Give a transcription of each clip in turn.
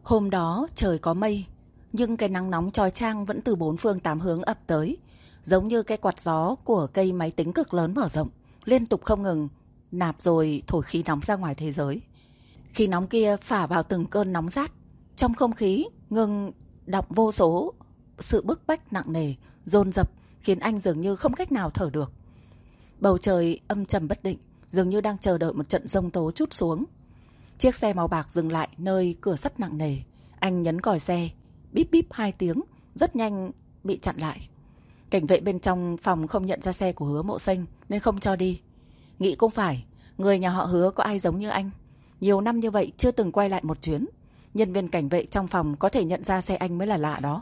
Hôm đó trời có mây, nhưng cái nắng nóng chói chang vẫn từ bốn phương tám hướng ập tới, giống như cái quạt gió của cây máy tính cực lớn mở rộng, liên tục không ngừng nạp rồi thổi khí nóng ra ngoài thế giới. Khí nóng kia phả vào từng cơn nóng rát, trong không khí ngừng đọng vô số sự bức bách nặng nề, dồn dập khiến anh dường như không cách nào thở được. Bầu trời âm trầm bất định, dường như đang chờ đợi một trận giông tố trút xuống. Chiếc xe màu bạc dừng lại nơi cửa sắt nặng nề. Anh nhấn còi xe, bíp bíp 2 tiếng, rất nhanh bị chặn lại. Cảnh vệ bên trong phòng không nhận ra xe của Hứa Mộ Xanh nên không cho đi. Nghĩ cũng phải, người nhà họ Hứa có ai giống như anh. Nhiều năm như vậy chưa từng quay lại một chuyến. Nhân viên cảnh vệ trong phòng có thể nhận ra xe anh mới là lạ đó.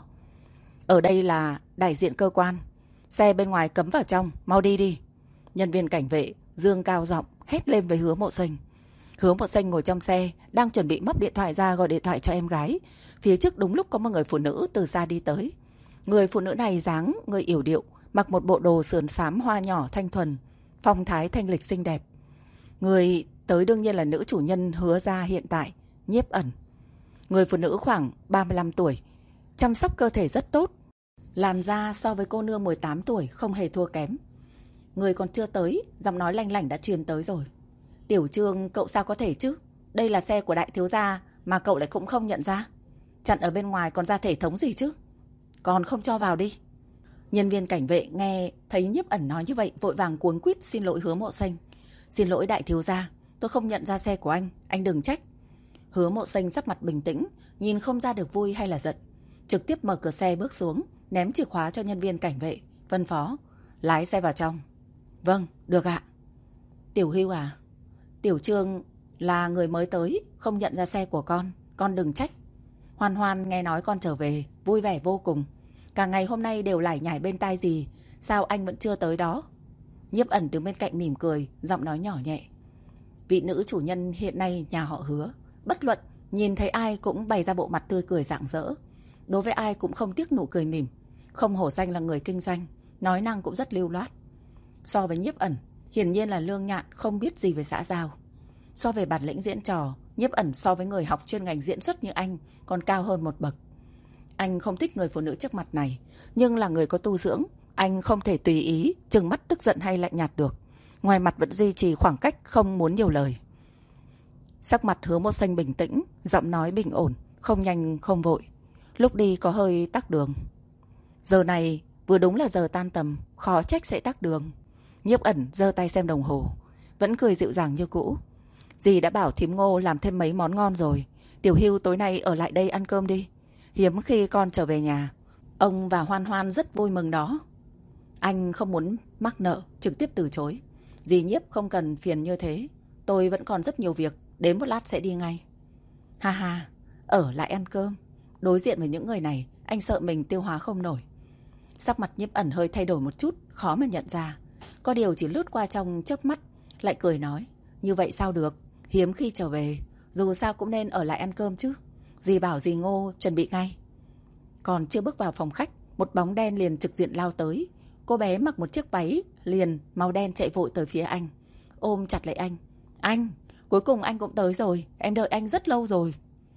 Ở đây là đại diện cơ quan, xe bên ngoài cấm vào trong, mau đi đi. Nhân viên cảnh vệ dương cao giọng hét lên với Hứa Mộ Xanh. Hứa Mộ Xanh ngồi trong xe, đang chuẩn bị móc điện thoại ra gọi điện thoại cho em gái. Phía trước đúng lúc có một người phụ nữ từ xa đi tới. Người phụ nữ này dáng người yểu điệu, mặc một bộ đồ sườn xám hoa nhỏ thanh thuần, phong thái thanh lịch xinh đẹp. Người tới đương nhiên là nữ chủ nhân Hứa gia hiện tại, Nhiếp Ẩn. Người phụ nữ khoảng 35 tuổi, chăm sóc cơ thể rất tốt. Làn da so với cô nương 18 tuổi không hề thua kém. Người còn chưa tới, giọng nói lanh lảnh đã truyền tới rồi. Tiểu Trương, cậu sao có thể chứ? Đây là xe của đại thiếu gia mà cậu lại cũng không nhận ra. Chặn ở bên ngoài còn ra thể thống gì chứ? Còn không cho vào đi. Nhân viên cảnh vệ nghe thấy Nhiếp Ẩn nói như vậy vội vàng cuống quýt xin lỗi Hứa Mộ Xanh. Xin lỗi đại thiếu gia, tôi không nhận ra xe của anh đừng trách. Hứa Mộ Xanh sắc mặt bình tĩnh, nhìn không ra được vui hay là giận. Trực tiếp mở cửa xe bước xuống, ném chìa khóa cho nhân viên cảnh vệ, phân phó. Lái xe vào trong. Vâng, được ạ. Tiểu Hưu à? Tiểu Trương là người mới tới, không nhận ra xe của con đừng trách. Hoan Hoan nghe nói con trở về, vui vẻ vô cùng. Cả ngày hôm nay đều lải nhải bên tai gì, sao anh vẫn chưa tới đó? Nhiếp Ẩn đứng bên cạnh mỉm cười, giọng nói nhỏ nhẹ. Vị nữ chủ nhân hiện nay nhà họ Hứa, bất luận nhìn thấy ai cũng bày ra bộ mặt tươi cười rạng rỡ. Đối với ai cũng không tiếc nụ cười mỉm. Không hổ danh là người kinh doanh, nói năng cũng rất lưu loát. So với Nhiếp Ẩn, hiển nhiên là lương nhạn không biết gì về xã giao. So về bản lĩnh diễn trò, Nhiếp Ẩn so với người học chuyên ngành diễn xuất như anh còn cao hơn một bậc. Anh không thích người phụ nữ trước mặt này, nhưng là người có tu dưỡng, anh không thể tùy ý trừng mắt tức giận hay lạnh nhạt được. Ngoài mặt vẫn duy trì khoảng cách không muốn nhiều lời. Sắc mặt Hứa Mộ Xanh bình tĩnh, giọng nói bình ổn, không nhanh không vội. Lúc đi có hơi tắc đường. Giờ này vừa đúng là giờ tan tầm, khó trách sẽ tắc đường. Nhiếp Ẩn giơ tay xem đồng hồ, vẫn cười dịu dàng như cũ. Dì đã bảo thím Ngô làm thêm mấy món ngon rồi. Tiểu Hưu tối nay ở lại đây ăn cơm đi. Hiếm khi con trở về nhà. Ông và Hoan Hoan rất vui mừng đó. Anh không muốn mắc nợ, trực tiếp từ chối. Dì Nhiếp không cần phiền như thế. Tôi vẫn còn rất nhiều việc, đến một lát sẽ đi ngay. Ha ha, ở lại ăn cơm. Đối diện với những người này, anh sợ mình tiêu hóa không nổi. Sắc mặt Nhiếp Ẩn hơi thay đổi một chút, khó mà nhận ra. Có điều chỉ lướt qua trong chớp mắt, lại cười nói. Như vậy sao được, hiếm khi trở về, dù sao cũng nên ở lại ăn cơm chứ. Dì bảo dì Ngô chuẩn bị ngay. Còn chưa bước vào phòng khách, một bóng đen liền trực diện lao tới. Cô bé mặc một chiếc váy liền màu đen chạy vội tới phía anh, ôm chặt lấy anh. Anh, cuối cùng anh cũng tới rồi, em đợi anh rất lâu rồi.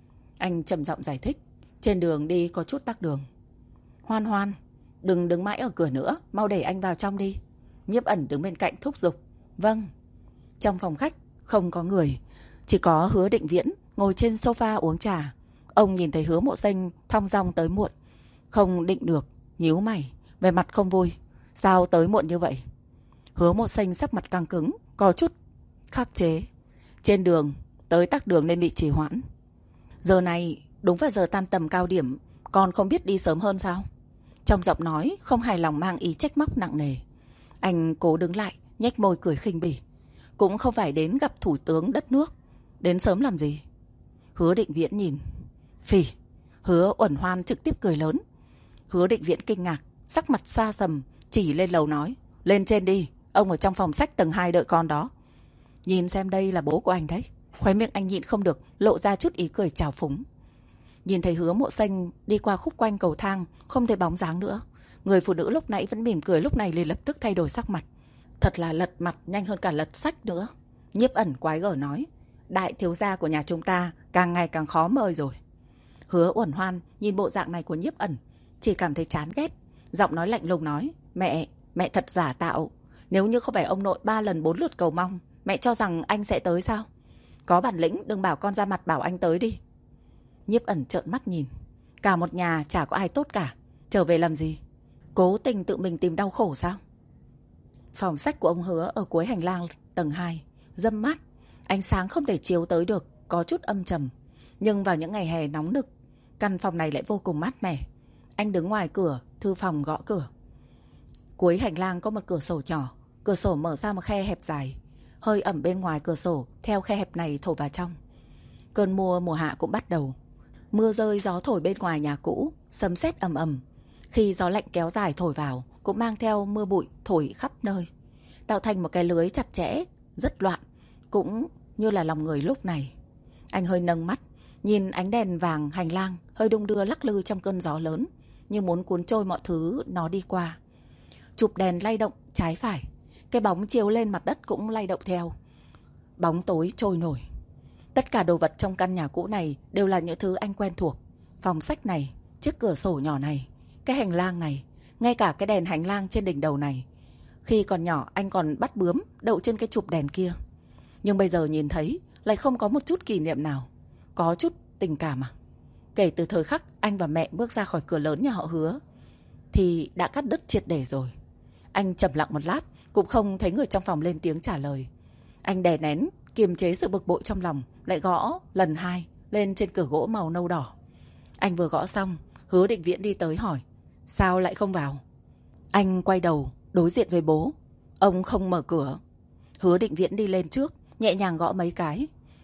Anh trầm giọng giải thích. Trên đường đi có chút tắc đường. Hoan Hoan, đừng đứng mãi ở cửa nữa, mau để anh vào trong đi. Nhiếp Ẩn đứng bên cạnh thúc giục. Vâng. Trong phòng khách không có người, chỉ có Hứa Định Viễn ngồi trên sofa uống trà. Ông nhìn thấy Hứa Mộ Xanh thong dong tới muộn, không định được, nhíu mày, vẻ mặt không vui. Sao tới muộn như vậy? Hứa Mộ Xanh sắc mặt căng cứng, có chút khắc chế. Trên đường tới tắc đường nên bị trì hoãn. Giờ này đúng vào giờ tan tầm cao điểm, còn không biết đi sớm hơn sao? Trong giọng nói không hài lòng mang ý trách móc nặng nề. Anh cố đứng lại, nhếch môi cười khinh bỉ. Cũng không phải đến gặp thủ tướng đất nước, đến sớm làm gì? Hứa Định Viễn nhìn. Phỉ. Hứa Uẩn Hoan trực tiếp cười lớn. Hứa Định Viễn kinh ngạc, sắc mặt xa sầm, chỉ lên lầu nói. Lên trên đi, ông ở trong phòng sách tầng 2 đợi con đó. Nhìn xem đây là bố của anh đấy. Khóe miệng anh nhịn không được, lộ ra chút ý cười trào phúng. Nhìn thấy Hứa Mộ Xanh đi qua khúc quanh cầu thang, không thấy bóng dáng nữa. Người phụ nữ lúc nãy vẫn mỉm cười lúc này liền lập tức thay đổi sắc mặt. Thật là lật mặt nhanh hơn cả lật sách nữa. Nhiếp Ẩn quái gở nói. Đại thiếu gia của nhà chúng ta càng ngày càng khó mời rồi. Hứa Uẩn Hoan nhìn bộ dạng này của Nhiếp Ẩn, chỉ cảm thấy chán ghét. Giọng nói lạnh lùng nói, mẹ thật giả tạo. Nếu như không phải ông nội 3 lần 4 lượt cầu mong, mẹ cho rằng anh sẽ tới sao? Có bản lĩnh đừng bảo con ra mặt bảo anh tới đi. Nhiếp Ẩn trợn mắt nhìn. Cả một nhà chả có ai tốt cả. Trở về làm gì? Cố tình tự mình tìm đau khổ sao? Phòng sách của ông Hứa ở cuối hành lang tầng 2, râm mát. Ánh sáng không thể chiếu tới được, có chút âm trầm. Nhưng vào những ngày hè nóng nực, căn phòng này lại vô cùng mát mẻ. Anh đứng ngoài cửa thư phòng gõ cửa. Cuối hành lang có một cửa sổ nhỏ. Cửa sổ mở ra một khe hẹp dài. Hơi ẩm bên ngoài cửa sổ theo khe hẹp này thổi vào trong. Cơn mùa hạ cũng bắt đầu. Mưa rơi gió thổi bên ngoài nhà cũ, sấm sét ầm ầm. Khi gió lạnh kéo dài thổi vào, cũng mang theo mưa bụi thổi khắp nơi, tạo thành một cái lưới chặt chẽ, rất loạn, cũng như là lòng người lúc này. Anh hơi nâng mắt, nhìn ánh đèn vàng hành lang hơi đung đưa lắc lư trong cơn gió lớn, như muốn cuốn trôi mọi thứ nó đi qua. Chụp đèn lay động trái phải, cái bóng chiếu lên mặt đất cũng lay động theo. Bóng tối trôi nổi. Tất cả đồ vật trong căn nhà cũ này đều là những thứ anh quen thuộc. Phòng sách này, chiếc cửa sổ nhỏ này, cái hành lang này, ngay cả cái đèn hành lang trên đỉnh đầu này. Khi còn nhỏ anh còn bắt bướm đậu trên cái chụp đèn kia. Nhưng bây giờ nhìn thấy lại không có một chút kỷ niệm nào, có chút tình cảm à? Kể từ thời khắc anh và mẹ bước ra khỏi cửa lớn nhà họ Hứa thì đã cắt đứt triệt để rồi. Anh trầm lặng một lát, cũng không thấy người trong phòng lên tiếng trả lời. Anh đè nén, kiềm chế sự bực bội trong lòng, lại gõ lần 2 lên trên cửa gỗ màu nâu đỏ. Anh vừa gõ xong, Hứa Định Viễn đi tới hỏi, sao lại không vào? Anh quay đầu đối diện với bố. Ông không mở cửa. Hứa Định Viễn đi lên trước, nhẹ nhàng gõ mấy cái.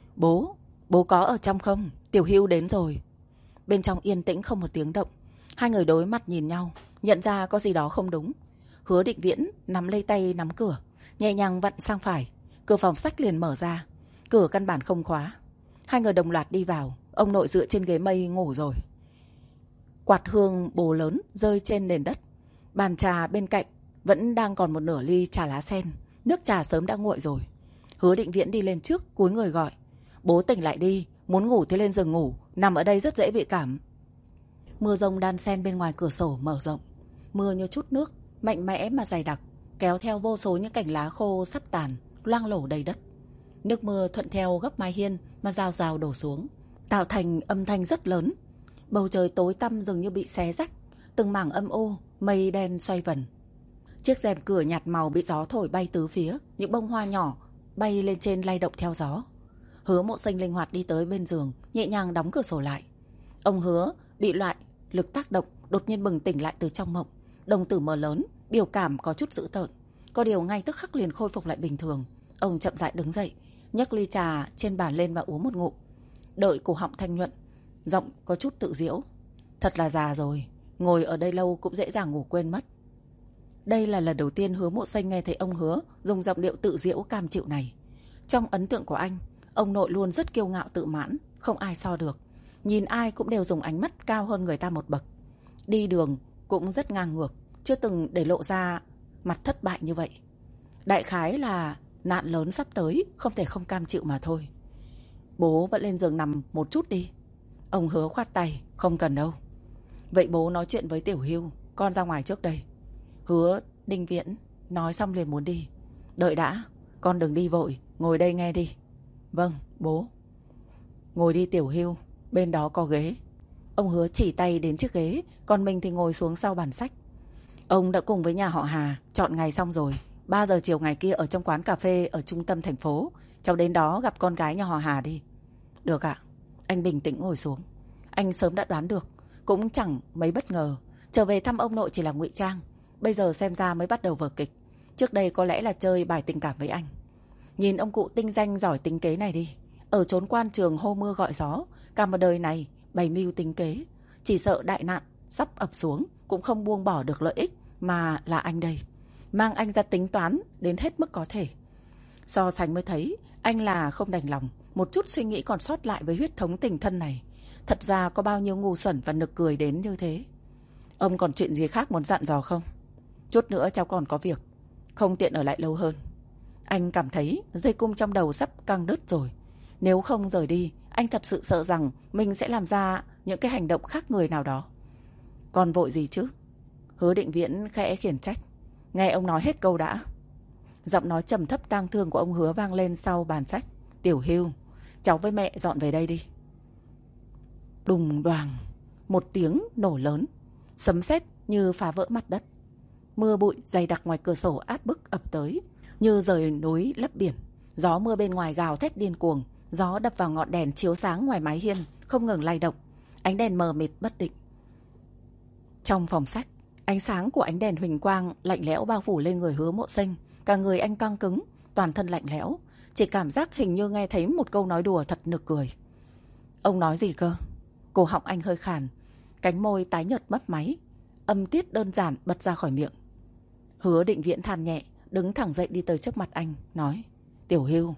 Bố có ở trong không? Tiểu Hưu đến rồi. Bên trong yên tĩnh không một tiếng động. Hai người đối mặt nhìn nhau, nhận ra có gì đó không đúng. Hứa Định Viễn nắm lấy tay nắm cửa, nhẹ nhàng vặn sang phải. Cửa phòng sách liền mở ra. Cửa căn bản không khóa. Hai người đồng loạt đi vào. Ông nội dựa trên ghế mây ngủ rồi. Quạt hương bồ lớn rơi trên nền đất. Bàn trà bên cạnh vẫn đang còn một nửa ly trà lá sen. Nước trà sớm đã nguội rồi. Hứa Định Viễn đi lên trước, cúi người gọi, bố tỉnh lại đi, muốn ngủ thì lên giường ngủ, nằm ở đây rất dễ bị cảm. Mưa rông đan xen bên ngoài cửa sổ mở rộng. Mưa như chút nước, mạnh mẽ mà dày đặc, kéo theo vô số những cành lá khô sắp tàn, loang lổ đầy đất. Nước mưa thuận theo góc mái hiên mà rào rào đổ xuống, tạo thành âm thanh rất lớn. Bầu trời tối tăm dường như bị xé rách, từng mảng âm u, mây đen xoay vần. Chiếc rèm cửa nhạt màu bị gió thổi bay tứ phía, những bông hoa nhỏ bay lên trên lay động theo gió. Hứa Mộ Sinh linh hoạt đi tới bên giường, nhẹ nhàng đóng cửa sổ lại. Ông Hứa bị loại lực tác động, đột nhiên bừng tỉnh lại từ trong mộng, đồng tử mở lớn, biểu cảm có chút dữ tợn. Có điều ngay tức khắc liền khôi phục lại bình thường. Ông chậm rãi đứng dậy, nhấc ly trà trên bàn lên và uống một ngụm. Đợi cổ họng thanh nhuận, giọng có chút tự giễu. Thật là già rồi, ngồi ở đây lâu cũng dễ dàng ngủ quên mất. Đây là lần đầu tiên Hứa Mộ Sinh nghe thấy ông Hứa dùng giọng điệu tự giễu cam chịu này. Trong ấn tượng của anh, ông nội luôn rất kiêu ngạo tự mãn, không ai so được. Nhìn ai cũng đều dùng ánh mắt cao hơn người ta một bậc. Đi đường cũng rất ngang ngược, chưa từng để lộ ra mặt thất bại như vậy. Đại khái là nạn lớn sắp tới, không thể không cam chịu mà thôi. Bố vẫn lên giường nằm một chút đi. Ông Hứa khoát tay, không cần đâu. Vậy bố nói chuyện với Tiểu Hưu, con ra ngoài trước đây. Hứa Định Viễn nói xong liền muốn đi. Đợi đã, con đừng đi vội, ngồi đây nghe đi. Vâng, bố. Ngồi đi Tiểu Hưu, bên đó có ghế. Ông Hứa chỉ tay đến chiếc ghế, còn mình thì ngồi xuống sau bàn sách. Ông đã cùng với nhà họ Hà chọn ngày xong rồi. 3 giờ chiều ngày kia ở trong quán cà phê ở trung tâm thành phố. Cháu đến đó gặp con gái nhà họ Hà đi. Được ạ. Anh bình tĩnh ngồi xuống. Anh sớm đã đoán được, cũng chẳng mấy bất ngờ. Trở về thăm ông nội chỉ là ngụy trang, bây giờ xem ra mới bắt đầu vở kịch. Trước đây có lẽ là chơi bài tình cảm với anh. Nhìn ông cụ tinh danh giỏi tính kế này đi, ở chốn quan trường hô mưa gọi gió, cả một đời này bày mưu tính kế. Chỉ sợ đại nạn sắp ập xuống cũng không buông bỏ được lợi ích mà là anh đây. Mang anh ra tính toán đến hết mức có thể. So sánh mới thấy anh là không đành lòng, một chút suy nghĩ còn sót lại với huyết thống tình thân này. Thật ra có bao nhiêu ngu xuẩn và nực cười đến như thế. Ông còn chuyện gì khác muốn dặn dò không? Chút nữa cháu còn có việc, không tiện ở lại lâu hơn. Anh cảm thấy dây cung trong đầu sắp căng đứt rồi. Nếu không rời đi, Anh thật sự sợ rằng mình sẽ làm ra những cái hành động khác người nào đó. Còn vội gì chứ? Hứa Định Viễn khẽ khiển trách. Nghe ông nói hết câu đã. Giọng nói trầm thấp tang thương của ông Hứa vang lên sau bàn sách. Tiểu Hưu, cháu với mẹ dọn về đây đi. Đùng đoàng, một tiếng nổ lớn, sấm sét như phá vỡ mặt đất. Mưa bụi dày đặc ngoài cửa sổ áp bức ập tới, như rời núi lấp biển. Gió mưa bên ngoài gào thét điên cuồng, gió đập vào ngọn đèn chiếu sáng ngoài mái hiên, không ngừng lay động. Ánh đèn mờ mịt bất định. Trong phòng sách, ánh sáng của ánh đèn huỳnh quang lạnh lẽo bao phủ lên người Hứa Mộ Sinh. Cả người anh căng cứng, toàn thân lạnh lẽo, chỉ cảm giác hình như nghe thấy một câu nói đùa thật nực cười. Ông nói gì cơ? Cổ họng anh hơi khàn, cánh môi tái nhợt mấp máy, âm tiết đơn giản bật ra khỏi miệng. Hứa Định Viễn than nhẹ, đứng thẳng dậy đi tới trước mặt anh, nói: Tiểu Hưu,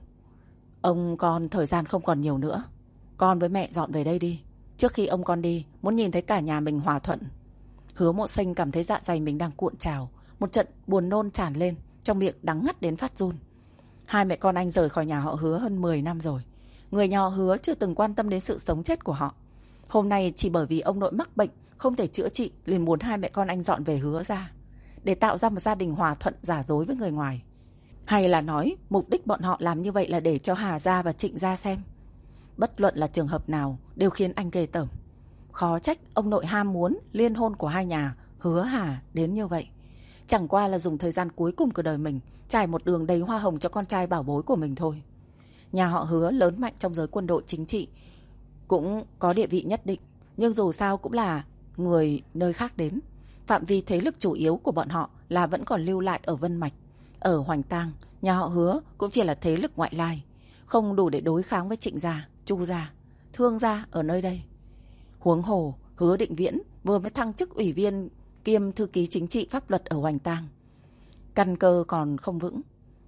ông con thời gian không còn nhiều nữa. Con với mẹ dọn về đây đi. Trước khi ông con đi, muốn nhìn thấy cả nhà mình hòa thuận. Hứa Mộ Sinh cảm thấy dạ dày mình đang cuộn trào, một trận buồn nôn tràn lên, trong miệng đắng ngắt đến phát run. Hai mẹ con anh rời khỏi nhà họ Hứa hơn 10 năm rồi. Người nhà họ Hứa chưa từng quan tâm đến sự sống chết của họ. Hôm nay chỉ bởi vì ông nội mắc bệnh không thể chữa trị, liền muốn hai mẹ con anh dọn về Hứa ra, để tạo ra một gia đình hòa thuận giả dối với người ngoài. Hay là nói mục đích bọn họ làm như vậy là để cho Hà gia và Trịnh gia xem. Bất luận là trường hợp nào đều khiến anh ghê tởm. Khó trách ông nội ham muốn liên hôn của hai nhà Hứa Hà đến như vậy. Chẳng qua là dùng thời gian cuối cùng của đời mình trải một đường đầy hoa hồng cho con trai bảo bối của mình thôi. Nhà họ Hứa lớn mạnh trong giới quân đội chính trị, cũng có địa vị nhất định, nhưng dù sao cũng là người nơi khác đến. Phạm vi thế lực chủ yếu của bọn họ là vẫn còn lưu lại ở Vân Mạch. Ở Hoành Tang, nhà họ Hứa cũng chỉ là thế lực ngoại lai, không đủ để đối kháng với Trịnh gia, Chu gia, Thương gia ở nơi đây. Huống hồ, Hứa Định Viễn vừa mới thăng chức ủy viên kiêm thư ký chính trị pháp luật ở Hoành Tang. Căn cơ còn không vững,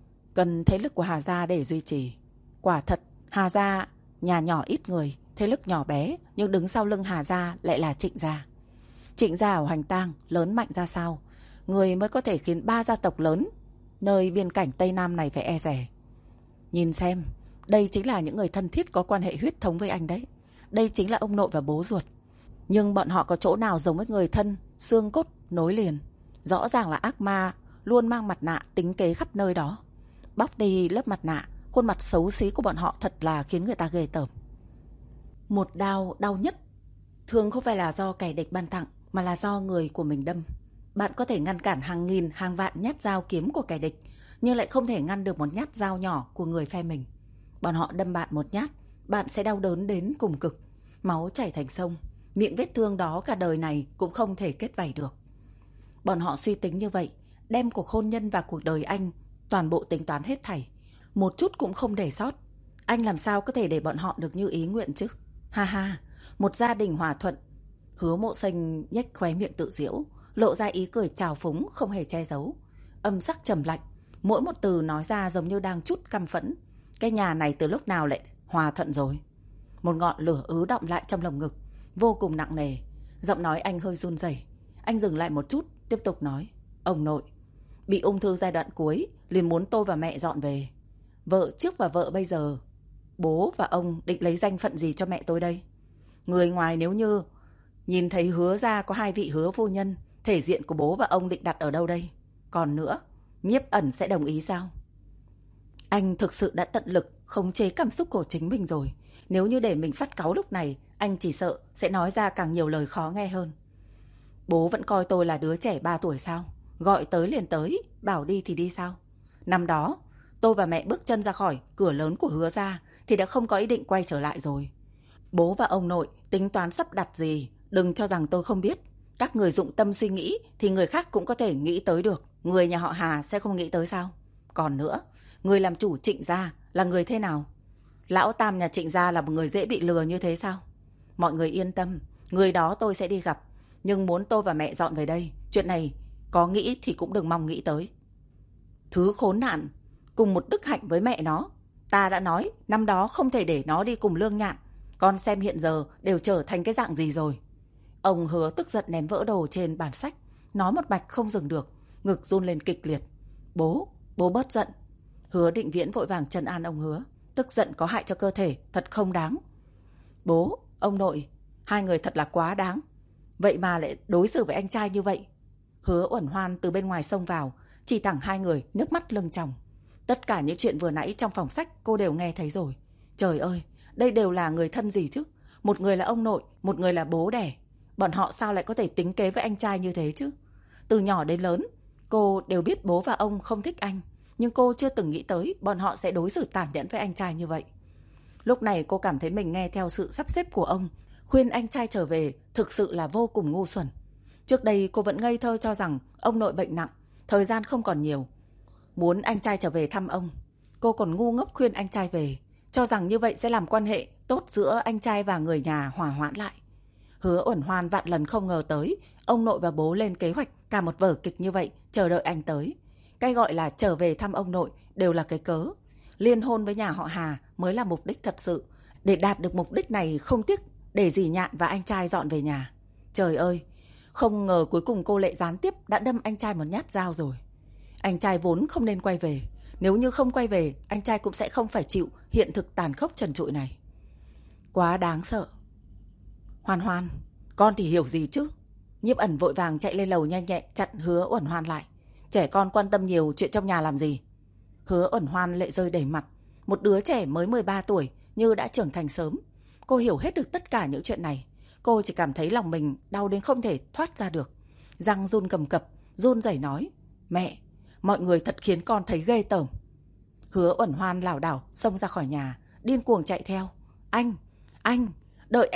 cần thế lực của Hà gia để duy trì. Quả thật, Hà gia nhà nhỏ ít người, thế lực nhỏ bé, nhưng đứng sau lưng Hà gia lại là Trịnh gia. Trịnh gia ở Hoành Tang lớn mạnh ra sao, người mới có thể khiến ba gia tộc lớn nơi biên cảnh Tây Nam này phải e dè. Nhìn xem, đây chính là những người thân thiết có quan hệ huyết thống với anh đấy. Đây chính là ông nội và bố ruột. Nhưng bọn họ có chỗ nào giống với người thân, xương cốt nối liền. Rõ ràng là ác ma luôn mang mặt nạ tính kế khắp nơi đó. Bóc đi lớp mặt nạ, khuôn mặt xấu xí của bọn họ thật là khiến người ta ghê tởm. Một đau đau nhất thường không phải là do kẻ địch ban tặng, mà là do người của mình đâm. Bạn có thể ngăn cản hàng nghìn hàng vạn nhát dao kiếm của kẻ địch, nhưng lại không thể ngăn được một nhát dao nhỏ của người phe mình. Bọn họ đâm bạn một nhát, bạn sẽ đau đớn đến cùng cực, máu chảy thành sông. Miệng vết thương đó cả đời này cũng không thể kết vảy được. Bọn họ suy tính như vậy, đem cuộc hôn nhân và cuộc đời anh toàn bộ tính toán hết thảy, một chút cũng không để sót. Anh làm sao có thể để bọn họ được như ý nguyện chứ? Ha ha, một gia đình hòa thuận. Hứa Mộ Sinh nhếch khóe miệng tự giễu, lộ ra ý cười trào phúng không hề che giấu. Âm sắc trầm lạnh, mỗi một từ nói ra giống như đang chút căm phẫn. Cái nhà này từ lúc nào lại hòa thuận rồi? Một ngọn lửa ứ đọng lại trong lồng ngực, vô cùng nặng nề. Giọng nói anh hơi run rẩy. Anh dừng lại một chút, tiếp tục nói: Ông nội bị ung thư giai đoạn cuối, liền muốn tôi và mẹ dọn về. Vợ trước và vợ bây giờ, bố và ông định lấy danh phận gì cho mẹ tôi đây? Người ngoài nếu như nhìn thấy Hứa gia có hai vị Hứa phu nhân, thể diện của bố và ông định đặt ở đâu đây? Còn nữa, Nhiếp Ẩn sẽ đồng ý sao? Anh thực sự đã tận lực khống chế cảm xúc của chính mình rồi. Nếu như để mình phát cáu lúc này, anh chỉ sợ sẽ nói ra càng nhiều lời khó nghe hơn. Bố vẫn coi tôi là đứa trẻ 3 tuổi sao? Gọi tới liền tới, bảo đi thì đi sao? Năm đó, tôi và mẹ bước chân ra khỏi cửa lớn của Hứa gia thì đã không có ý định quay trở lại rồi. Bố và ông nội tính toán sắp đặt gì, đừng cho rằng tôi không biết. Các người dụng tâm suy nghĩ thì người khác cũng có thể nghĩ tới được. Người nhà họ Hà sẽ không nghĩ tới sao? Còn nữa, người làm chủ Trịnh gia là người thế nào? Lão Tam nhà Trịnh gia là một người dễ bị lừa như thế sao? Mọi người yên tâm, người đó tôi sẽ đi gặp. Nhưng muốn tôi và mẹ dọn về đây, chuyện này có nghĩ thì cũng đừng mong nghĩ tới. Thứ khốn nạn, cùng một đức hạnh với mẹ nó. Ta đã nói năm đó không thể để nó đi cùng Lương Nhạn. Con xem hiện giờ đều trở thành cái dạng gì rồi. Ông Hứa tức giận ném vỡ đồ trên bàn sách, nói một mạch không dừng được, ngực run lên kịch liệt. Bố bớt giận. Hứa Định Viễn vội vàng trấn an ông Hứa. Tức giận có hại cho cơ thể, thật không đáng. Bố, ông nội, hai người thật là quá đáng. Vậy mà lại đối xử với anh trai như vậy. Hứa Uẩn Hoan từ bên ngoài xông vào, chỉ thẳng hai người, nước mắt lưng tròng. Tất cả những chuyện vừa nãy trong phòng sách cô đều nghe thấy rồi. Trời ơi, đây đều là người thân gì chứ? Một người là ông nội, một người là bố đẻ. Bọn họ sao lại có thể tính kế với anh trai như thế chứ? Từ nhỏ đến lớn, cô đều biết bố và ông không thích anh. Nhưng cô chưa từng nghĩ tới bọn họ sẽ đối xử tàn nhẫn với anh trai như vậy. Lúc này cô cảm thấy mình nghe theo sự sắp xếp của ông, khuyên anh trai trở về thực sự là vô cùng ngu xuẩn. Trước đây cô vẫn ngây thơ cho rằng ông nội bệnh nặng, thời gian không còn nhiều, muốn anh trai trở về thăm ông. Cô còn ngu ngốc khuyên anh trai về, cho rằng như vậy sẽ làm quan hệ tốt giữa anh trai và người nhà hòa hoãn lại. Hứa Uẩn Hoan vạn lần không ngờ tới ông nội và bố lên kế hoạch cả một vở kịch như vậy, chờ đợi anh tới. Cái gọi là trở về thăm ông nội đều là cái cớ. Liên hôn với nhà họ Hà mới là mục đích thật sự. Để đạt được mục đích này không tiếc để dì Nhạn và anh trai dọn về nhà. Trời ơi, không ngờ cuối cùng cô Lệ gián tiếp đã đâm anh trai một nhát dao rồi. Anh trai vốn không nên quay về. Nếu như không quay về, anh trai cũng sẽ không phải chịu hiện thực tàn khốc trần trụi này. Quá đáng sợ. Hoan Hoan, con thì hiểu gì chứ? Nhiếp Ẩn vội vàng chạy lên lầu nhanh nhẹn chặn Hứa Uẩn Hoan lại. Trẻ con quan tâm nhiều chuyện trong nhà làm gì? Hứa Uẩn Hoan lệ rơi đầy mặt. Một đứa trẻ mới 13 tuổi như đã trưởng thành sớm. Cô hiểu hết được tất cả những chuyện này. Cô chỉ cảm thấy lòng mình đau đến không thể thoát ra được. Răng run cầm cập, run rẩy nói: Mẹ, mọi người thật khiến con thấy ghê tởm. Hứa Uẩn Hoan lảo đảo xông ra khỏi nhà, điên cuồng chạy theo. Anh, đợi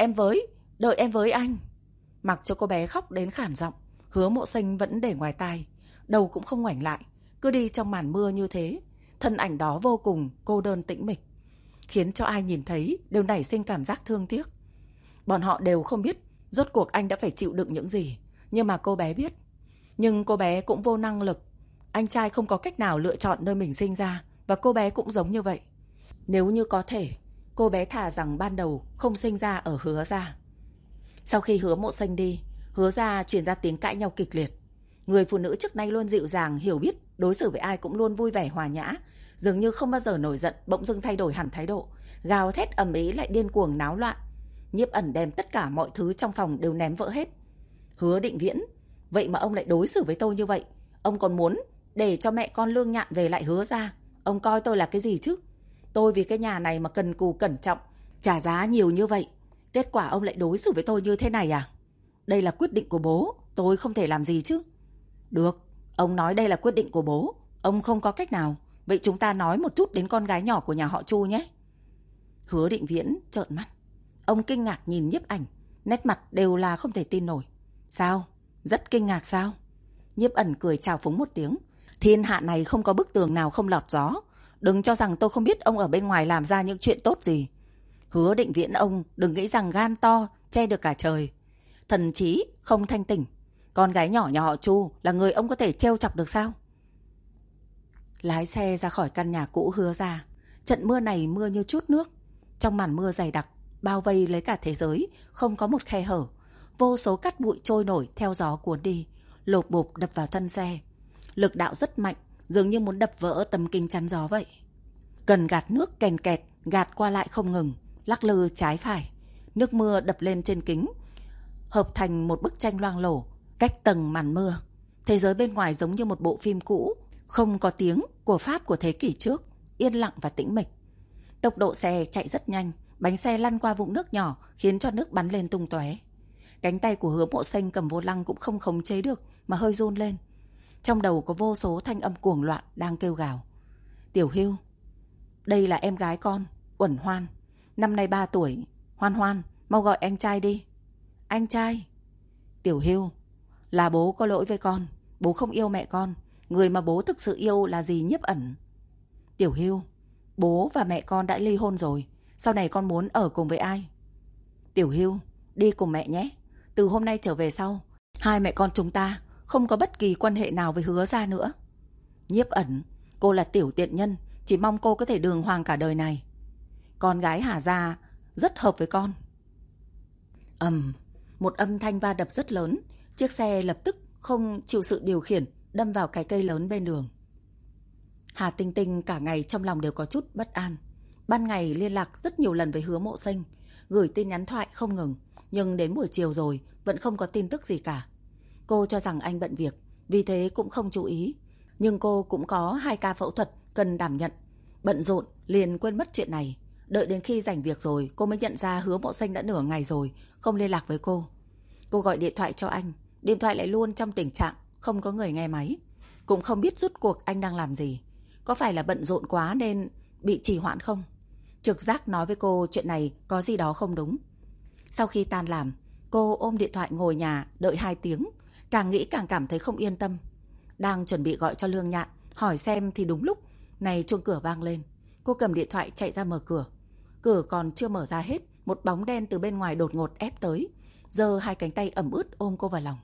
em với anh. Mặc cho cô bé khóc đến khản giọng, Hứa Mộ Sinh vẫn để ngoài tai, đầu cũng không ngoảnh lại, cứ đi trong màn mưa như thế. Thân ảnh đó vô cùng cô đơn tĩnh mịch, khiến cho ai nhìn thấy đều nảy sinh cảm giác thương tiếc. Bọn họ đều không biết rốt cuộc anh đã phải chịu đựng những gì, nhưng mà cô bé biết. Nhưng cô bé cũng vô năng lực. Anh trai không có cách nào lựa chọn nơi mình sinh ra, và cô bé cũng giống như vậy. Nếu như có thể, cô bé thà rằng ban đầu không sinh ra ở Hứa gia. Sau khi Hứa Mộ Sinh đi, Hứa gia truyền ra tiếng cãi nhau kịch liệt. Người phụ nữ trước nay luôn dịu dàng, hiểu biết, đối xử với ai cũng luôn vui vẻ hòa nhã, dường như không bao giờ nổi giận, bỗng dưng thay đổi hẳn thái độ, gào thét ầm ĩ lại điên cuồng náo loạn. Nhiếp Ẩn đem tất cả mọi thứ trong phòng đều ném vỡ hết. Hứa Định Viễn, vậy mà ông lại đối xử với tôi như vậy? Ông còn muốn để cho mẹ con Lương Nhạn về lại Hứa gia? Ông coi tôi là cái gì chứ? Tôi vì cái nhà này mà cần cù cẩn trọng, trả giá nhiều như vậy, kết quả ông lại đối xử với tôi như thế này à? Đây là quyết định của bố, tôi không thể làm gì chứ. Được, ông nói đây là quyết định của bố, ông không có cách nào. Vậy chúng ta nói một chút đến con gái nhỏ của nhà họ Chu nhé. Hứa Định Viễn trợn mắt. Ông kinh ngạc nhìn Nhiếp Ảnh, nét mặt đều là không thể tin nổi. Sao? Rất kinh ngạc sao? Nhiếp Ẩn cười chào phúng một tiếng. Thiên hạ này không có bức tường nào không lọt gió. Đừng cho rằng tôi không biết ông ở bên ngoài làm ra những chuyện tốt gì. Hứa Định Viễn ông đừng nghĩ rằng gan to che được cả trời. Thần trí không thanh tỉnh. Con gái nhỏ nhà họ Chu là người ông có thể trêu chọc được sao? Lái xe ra khỏi căn nhà cũ Hứa gia. Trận mưa này mưa như chút nước. Trong màn mưa dày đặc bao vây lấy cả thế giới, không có một khe hở. Vô số cát bụi trôi nổi theo gió cuốn đi, lộp bộp đập vào thân xe. Lực đạo rất mạnh, dường như muốn đập vỡ tấm kính chắn gió vậy. Cần gạt nước kèn kẹt, gạt qua lại không ngừng, lắc lư trái phải. Nước mưa đập lên trên kính, hợp thành một bức tranh loang lổ, cách tầng màn mưa. Thế giới bên ngoài giống như một bộ phim cũ, không có tiếng của Pháp của thế kỷ trước, yên lặng và tĩnh mịch. Tốc độ xe chạy rất nhanh, bánh xe lăn qua vũng nước nhỏ khiến cho nước bắn lên tung tóe. Cánh tay của Hứa Mộ Sinh cầm vô lăng cũng không khống chế được mà hơi run lên. Trong đầu có vô số thanh âm cuồng loạn đang kêu gào. Tiểu Hưu, đây là em gái con, Uẩn Hoan, năm nay 3 tuổi. Hoan Hoan, mau gọi anh trai đi. Anh trai. Tiểu Hưu, là bố có lỗi với con, bố không yêu mẹ con. Người mà bố thực sự yêu là dì Nhiếp Ẩn. Tiểu Hưu, bố và mẹ con đã ly hôn rồi, sau này con muốn ở cùng với ai? Tiểu Hưu, đi cùng mẹ nhé. Từ hôm nay trở về sau, hai mẹ con chúng ta không có bất kỳ quan hệ nào với Hứa gia nữa. Nhiếp Ẩn, cô là tiểu tiện nhân, chỉ mong cô có thể đường hoàng cả đời này. Con gái Hà gia rất hợp với con. Một âm thanh va đập rất lớn, chiếc xe lập tức không chịu sự điều khiển đâm vào cái cây lớn bên đường. Hà Tinh Tinh cả ngày trong lòng đều có chút bất an. Ban ngày liên lạc rất nhiều lần với Hứa Mộ Sinh, gửi tin nhắn thoại không ngừng, nhưng đến buổi chiều rồi vẫn không có tin tức gì cả. Cô cho rằng anh bận việc, vì thế cũng không chú ý. Nhưng cô cũng có 2 ca phẫu thuật cần đảm nhận. Bận rộn liền quên mất chuyện này. Đợi đến khi rảnh việc rồi, cô mới nhận ra Hứa Mộ Xanh đã nửa ngày rồi không liên lạc với cô. Cô gọi điện thoại cho anh, điện thoại lại luôn trong tình trạng không có người nghe máy. Cũng không biết rút cuộc anh đang làm gì. Có phải là bận rộn quá nên bị trì hoãn không? Trực giác nói với cô chuyện này có gì đó không đúng. Sau khi tan làm, cô ôm điện thoại ngồi nhà đợi 2 tiếng. Càng nghĩ càng cảm thấy không yên tâm. Đang chuẩn bị gọi cho Lương Nhạn hỏi xem thì đúng lúc này chuông cửa vang lên. Cô cầm điện thoại chạy ra mở cửa. Cửa còn chưa mở ra hết, một bóng đen từ bên ngoài đột ngột ép tới, giơ 2 cánh tay ẩm ướt ôm cô vào lòng.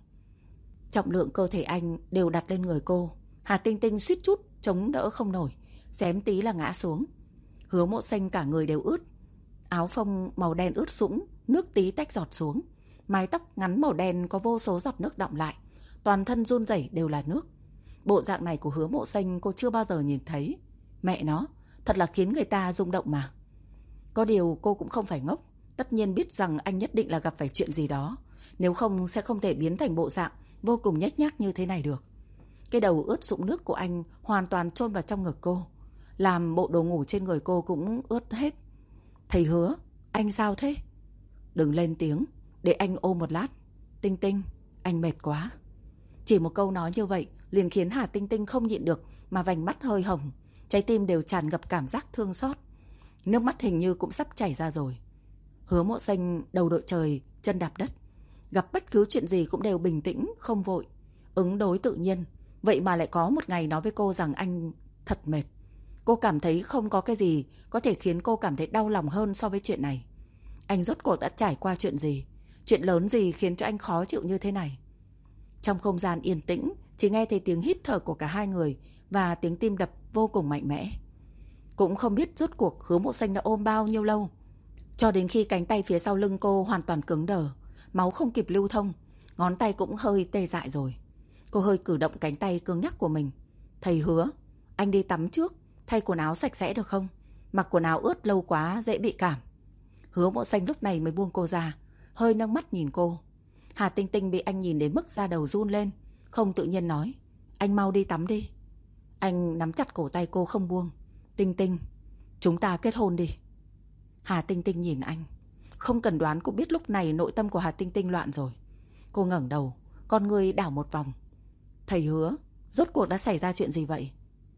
Trọng lượng cơ thể anh đều đặt lên người cô. Hà Tinh Tinh suýt chút chống đỡ không nổi, xém tí là ngã xuống. Hứa Mộ Xanh cả người đều ướt, áo phông màu đen ướt sũng, nước tí tách giọt xuống. Mái tóc ngắn màu đen có vô số giọt nước đọng lại, toàn thân run rẩy đều là nước. Bộ dạng này của Hứa Mộ Xanh cô chưa bao giờ nhìn thấy. Mẹ nó, thật là khiến người ta rung động mà. Có điều cô cũng không phải ngốc, tất nhiên biết rằng anh nhất định là gặp phải chuyện gì đó, nếu không sẽ không thể biến thành bộ dạng vô cùng nhếch nhác như thế này được. Cái đầu ướt sũng nước của anh hoàn toàn chôn vào trong ngực cô, làm bộ đồ ngủ trên người cô cũng ướt hết. Thầy Hứa, anh sao thế? Đừng lên tiếng, để anh ôm một lát. Tinh Tinh, anh mệt quá. Chỉ một câu nói như vậy liền khiến Hà Tinh Tinh không nhịn được mà vành mắt hơi hồng, trái tim đều tràn ngập cảm giác thương xót. Nước mắt hình như cũng sắp chảy ra rồi. Hứa Mộ Xanh đầu đội trời, chân đạp đất. Gặp bất cứ chuyện gì cũng đều bình tĩnh, không vội, ứng đối tự nhiên. Vậy mà lại có một ngày nói với cô rằng anh thật mệt. Cô cảm thấy không có cái gì có thể khiến cô cảm thấy đau lòng hơn so với chuyện này. Anh rốt cuộc đã trải qua chuyện gì? Chuyện lớn gì khiến cho anh khó chịu như thế này? Trong không gian yên tĩnh, chỉ nghe thấy tiếng hít thở của cả hai người và tiếng tim đập vô cùng mạnh mẽ. Cũng không biết rốt cuộc Hứa Mộ Xanh đã ôm bao nhiêu lâu, cho đến khi cánh tay phía sau lưng cô hoàn toàn cứng đờ, máu không kịp lưu thông, ngón tay cũng hơi tê dại rồi. Cô hơi cử động cánh tay cứng nhắc của mình. Thầy Hứa, anh đi tắm trước, thay quần áo sạch sẽ được không? Mặc quần áo ướt lâu quá dễ bị cảm. Hứa Mộ Xanh lúc này mới buông cô ra, hơi nâng mắt nhìn cô. Hà Tinh Tinh bị anh nhìn đến mức da đầu run lên, không tự nhiên nói, anh mau đi tắm đi. Anh nắm chặt cổ tay cô không buông. Tinh Tinh, chúng ta kết hôn đi. Hà Tinh Tinh nhìn anh, không cần đoán cũng biết lúc này nội tâm của Hà Tinh Tinh loạn rồi. Cô ngẩng đầu, con người đảo một vòng. Thầy Hứa, rốt cuộc đã xảy ra chuyện gì vậy?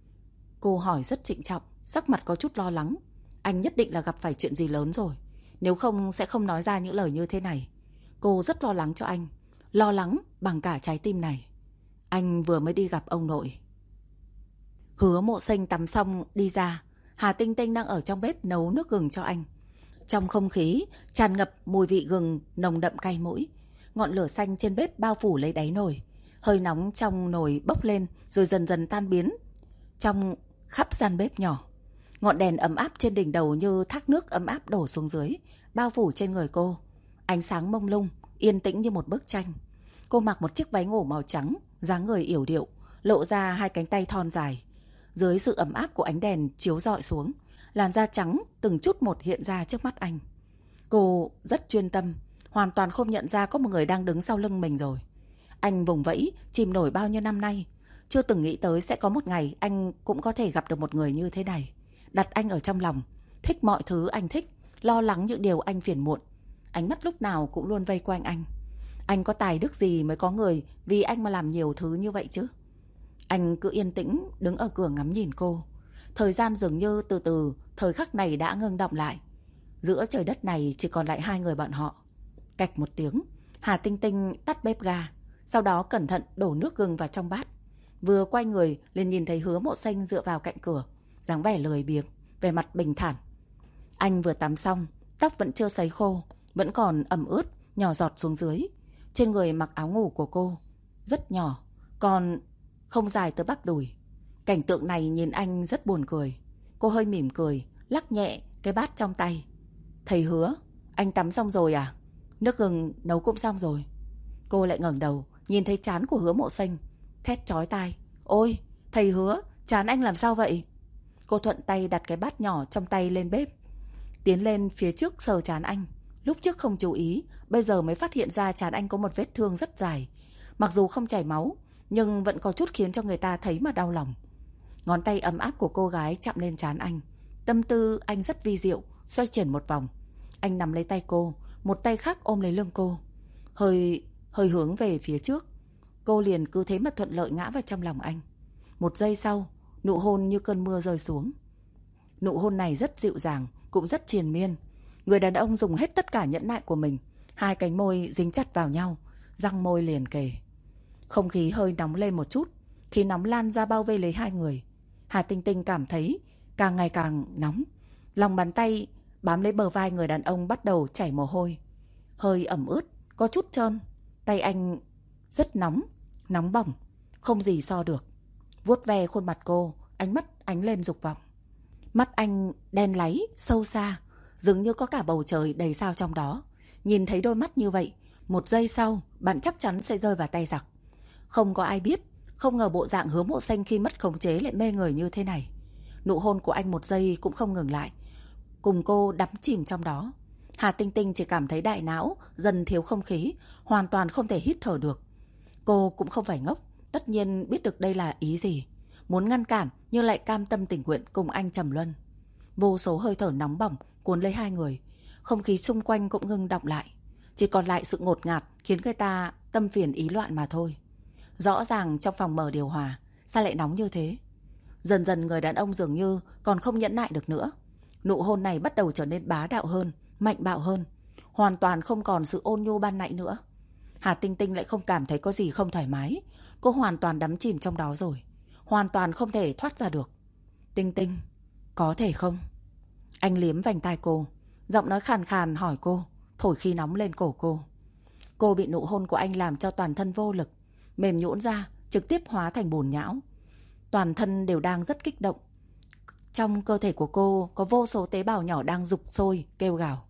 Cô hỏi rất trịnh trọng, sắc mặt có chút lo lắng. Anh nhất định là gặp phải chuyện gì lớn rồi, nếu không sẽ không nói ra những lời như thế này. Cô rất lo lắng cho anh, lo lắng bằng cả trái tim này. Anh vừa mới đi gặp ông nội. Hứa Mộ Xanh tắm xong đi ra. Hà Tinh Tinh đang ở trong bếp nấu nước gừng cho anh. Trong không khí tràn ngập mùi vị gừng nồng đậm cay mũi. Ngọn lửa xanh trên bếp bao phủ lấy đáy nồi. Hơi nóng trong nồi bốc lên rồi dần dần tan biến trong khắp gian bếp nhỏ. Ngọn đèn ấm áp trên đỉnh đầu như thác nước ấm áp đổ xuống dưới, bao phủ trên người cô. Ánh sáng mông lung, yên tĩnh như một bức tranh. Cô mặc một chiếc váy ngủ màu trắng, dáng người yểu điệu, lộ ra 2 cánh tay thon dài. Dưới sự ấm áp của ánh đèn chiếu rọi xuống, làn da trắng từng chút một hiện ra trước mắt anh. Cô rất chuyên tâm, hoàn toàn không nhận ra có một người đang đứng sau lưng mình rồi. Anh vùng vẫy, chìm nổi bao nhiêu năm nay, chưa từng nghĩ tới sẽ có một ngày anh cũng có thể gặp được một người như thế này. Đặt anh ở trong lòng, thích mọi thứ anh thích, lo lắng những điều anh phiền muộn. Ánh mắt lúc nào cũng luôn vây quanh anh. Anh có tài đức gì mới có người vì anh mà làm nhiều thứ như vậy chứ? Anh cứ yên tĩnh đứng ở cửa ngắm nhìn cô. Thời gian dường như từ từ thời khắc này đã ngưng động lại. Giữa trời đất này chỉ còn lại 2 người bọn họ. Cạch một tiếng, Hà Tinh Tinh tắt bếp ga, sau đó cẩn thận đổ nước gừng vào trong bát. Vừa quay người liền nhìn thấy Hứa Mộ Xanh dựa vào cạnh cửa, dáng vẻ lười biếng, vẻ mặt bình thản. Anh vừa tắm xong, tóc vẫn chưa sấy khô, vẫn còn ẩm ướt, nhỏ giọt xuống dưới. Trên người mặc áo ngủ của cô rất nhỏ, còn không dài tới bắp đùi. Cảnh tượng này nhìn anh rất buồn cười. Cô hơi mỉm cười, lắc nhẹ cái bát trong tay. Thầy Hứa, anh tắm xong rồi à? Nước gừng nấu cũng xong rồi. Cô lại ngẩng đầu, nhìn thấy trán của Hứa Mộ Xanh, thét chói tai. Ôi, thầy Hứa, trán anh làm sao vậy? Cô thuận tay đặt cái bát nhỏ trong tay lên bếp, tiến lên phía trước sờ trán anh. Lúc trước không chú ý, bây giờ mới phát hiện ra trán anh có một vết thương rất dài. Mặc dù không chảy máu, nhưng vẫn có chút khiến cho người ta thấy mà đau lòng. Ngón tay ấm áp của cô gái chạm lên trán anh. Tâm tư anh rất vi diệu, xoay chuyển một vòng. Anh nắm lấy tay cô, một tay khác ôm lấy lưng cô, hơi hướng về phía trước. Cô liền cứ thế mà thuận lợi ngã vào trong lòng anh. Một giây sau, nụ hôn như cơn mưa rơi xuống. Nụ hôn này rất dịu dàng, cũng rất triền miên. Người đàn ông dùng hết tất cả nhẫn nại của mình. Hai cánh môi dính chặt vào nhau, răng môi liền kề. Không khí hơi nóng lên một chút, khí nóng lan ra bao vây lấy hai người. Hà Tinh Tinh cảm thấy càng ngày càng nóng. Lòng bàn tay bám lấy bờ vai người đàn ông bắt đầu chảy mồ hôi, hơi ẩm ướt, có chút trơn. Tay anh rất nóng, nóng bỏng, không gì so được. Vuốt ve khuôn mặt cô, ánh mắt ánh lên dục vọng. Mắt anh đen láy, sâu xa, dường như có cả bầu trời đầy sao trong đó. Nhìn thấy đôi mắt như vậy, một giây sau bạn chắc chắn sẽ rơi vào tay giặc. Không có ai biết, không ngờ bộ dạng Hứa Mộ Xanh khi mất khống chế lại mê người như thế này. Nụ hôn của anh một giây cũng không ngừng lại, cùng cô đắm chìm trong đó. Hà Tinh Tinh chỉ cảm thấy đại não dần thiếu không khí, hoàn toàn không thể hít thở được. Cô cũng không phải ngốc, tất nhiên biết được đây là ý gì. Muốn ngăn cản nhưng lại cam tâm tình nguyện cùng anh trầm luân. Vô số hơi thở nóng bỏng cuốn lấy hai người. Không khí xung quanh cũng ngưng đọng lại, chỉ còn lại sự ngột ngạt khiến người ta tâm phiền ý loạn mà thôi. Rõ ràng trong phòng mở điều hòa, sao lại nóng như thế? Dần dần người đàn ông dường như còn không nhẫn nại được nữa. Nụ hôn này bắt đầu trở nên bá đạo hơn, mạnh bạo hơn, hoàn toàn không còn sự ôn nhu ban nãy nữa. Hà Tinh Tinh lại không cảm thấy có gì không thoải mái. Cô hoàn toàn đắm chìm trong đó rồi, hoàn toàn không thể thoát ra được. Tinh Tinh, có thể không? Anh liếm vành tai cô, giọng nói khàn khàn hỏi cô, thổi khí nóng lên cổ cô. Cô bị nụ hôn của anh làm cho toàn thân vô lực, mềm nhũn ra, trực tiếp hóa thành bùn nhão. Toàn thân đều đang rất kích động. Trong cơ thể của cô có vô số tế bào nhỏ đang rục sôi, kêu gào.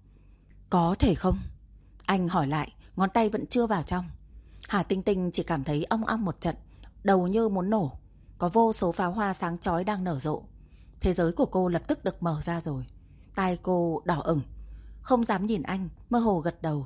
Có thể không? Anh hỏi lại, ngón tay vẫn chưa vào trong. Hà Tinh Tinh chỉ cảm thấy ong ong một trận, đầu như muốn nổ. Có vô số pháo hoa sáng chói đang nở rộ. Thế giới của cô lập tức được mở ra rồi. Tai cô đỏ ửng, không dám nhìn anh, mơ hồ gật đầu.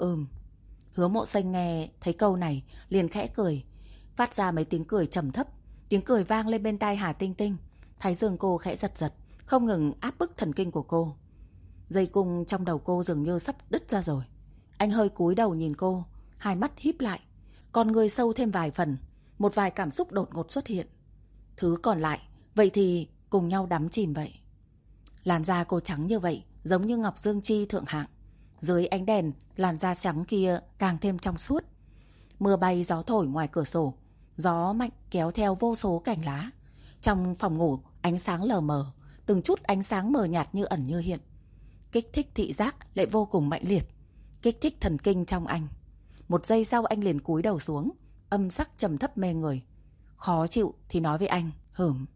Hứa Mộ Xanh nghe thấy câu này liền khẽ cười, phát ra mấy tiếng cười trầm thấp. Tiếng cười vang lên bên tai Hà Tinh Tinh. Thái dương cô khẽ giật giật, không ngừng áp bức thần kinh của cô. Dây cung trong đầu cô dường như sắp đứt ra rồi. Anh hơi cúi đầu nhìn cô, hai mắt híp lại, con người sâu thêm vài phần. Một vài cảm xúc đột ngột xuất hiện. Thứ còn lại, vậy thì cùng nhau đắm chìm vậy. Làn da cô trắng như vậy, giống như ngọc dương chi thượng hạng. Dưới ánh đèn, làn da trắng kia càng thêm trong suốt. Mưa bay gió thổi ngoài cửa sổ, gió mạnh kéo theo vô số cành lá. Trong phòng ngủ, ánh sáng lờ mờ, từng chút ánh sáng mờ nhạt như ẩn như hiện. Kích thích thị giác lại vô cùng mạnh liệt, kích thích thần kinh trong anh. Một giây sau anh liền cúi đầu xuống, âm sắc trầm thấp mê người. Khó chịu thì nói với anh, hửm.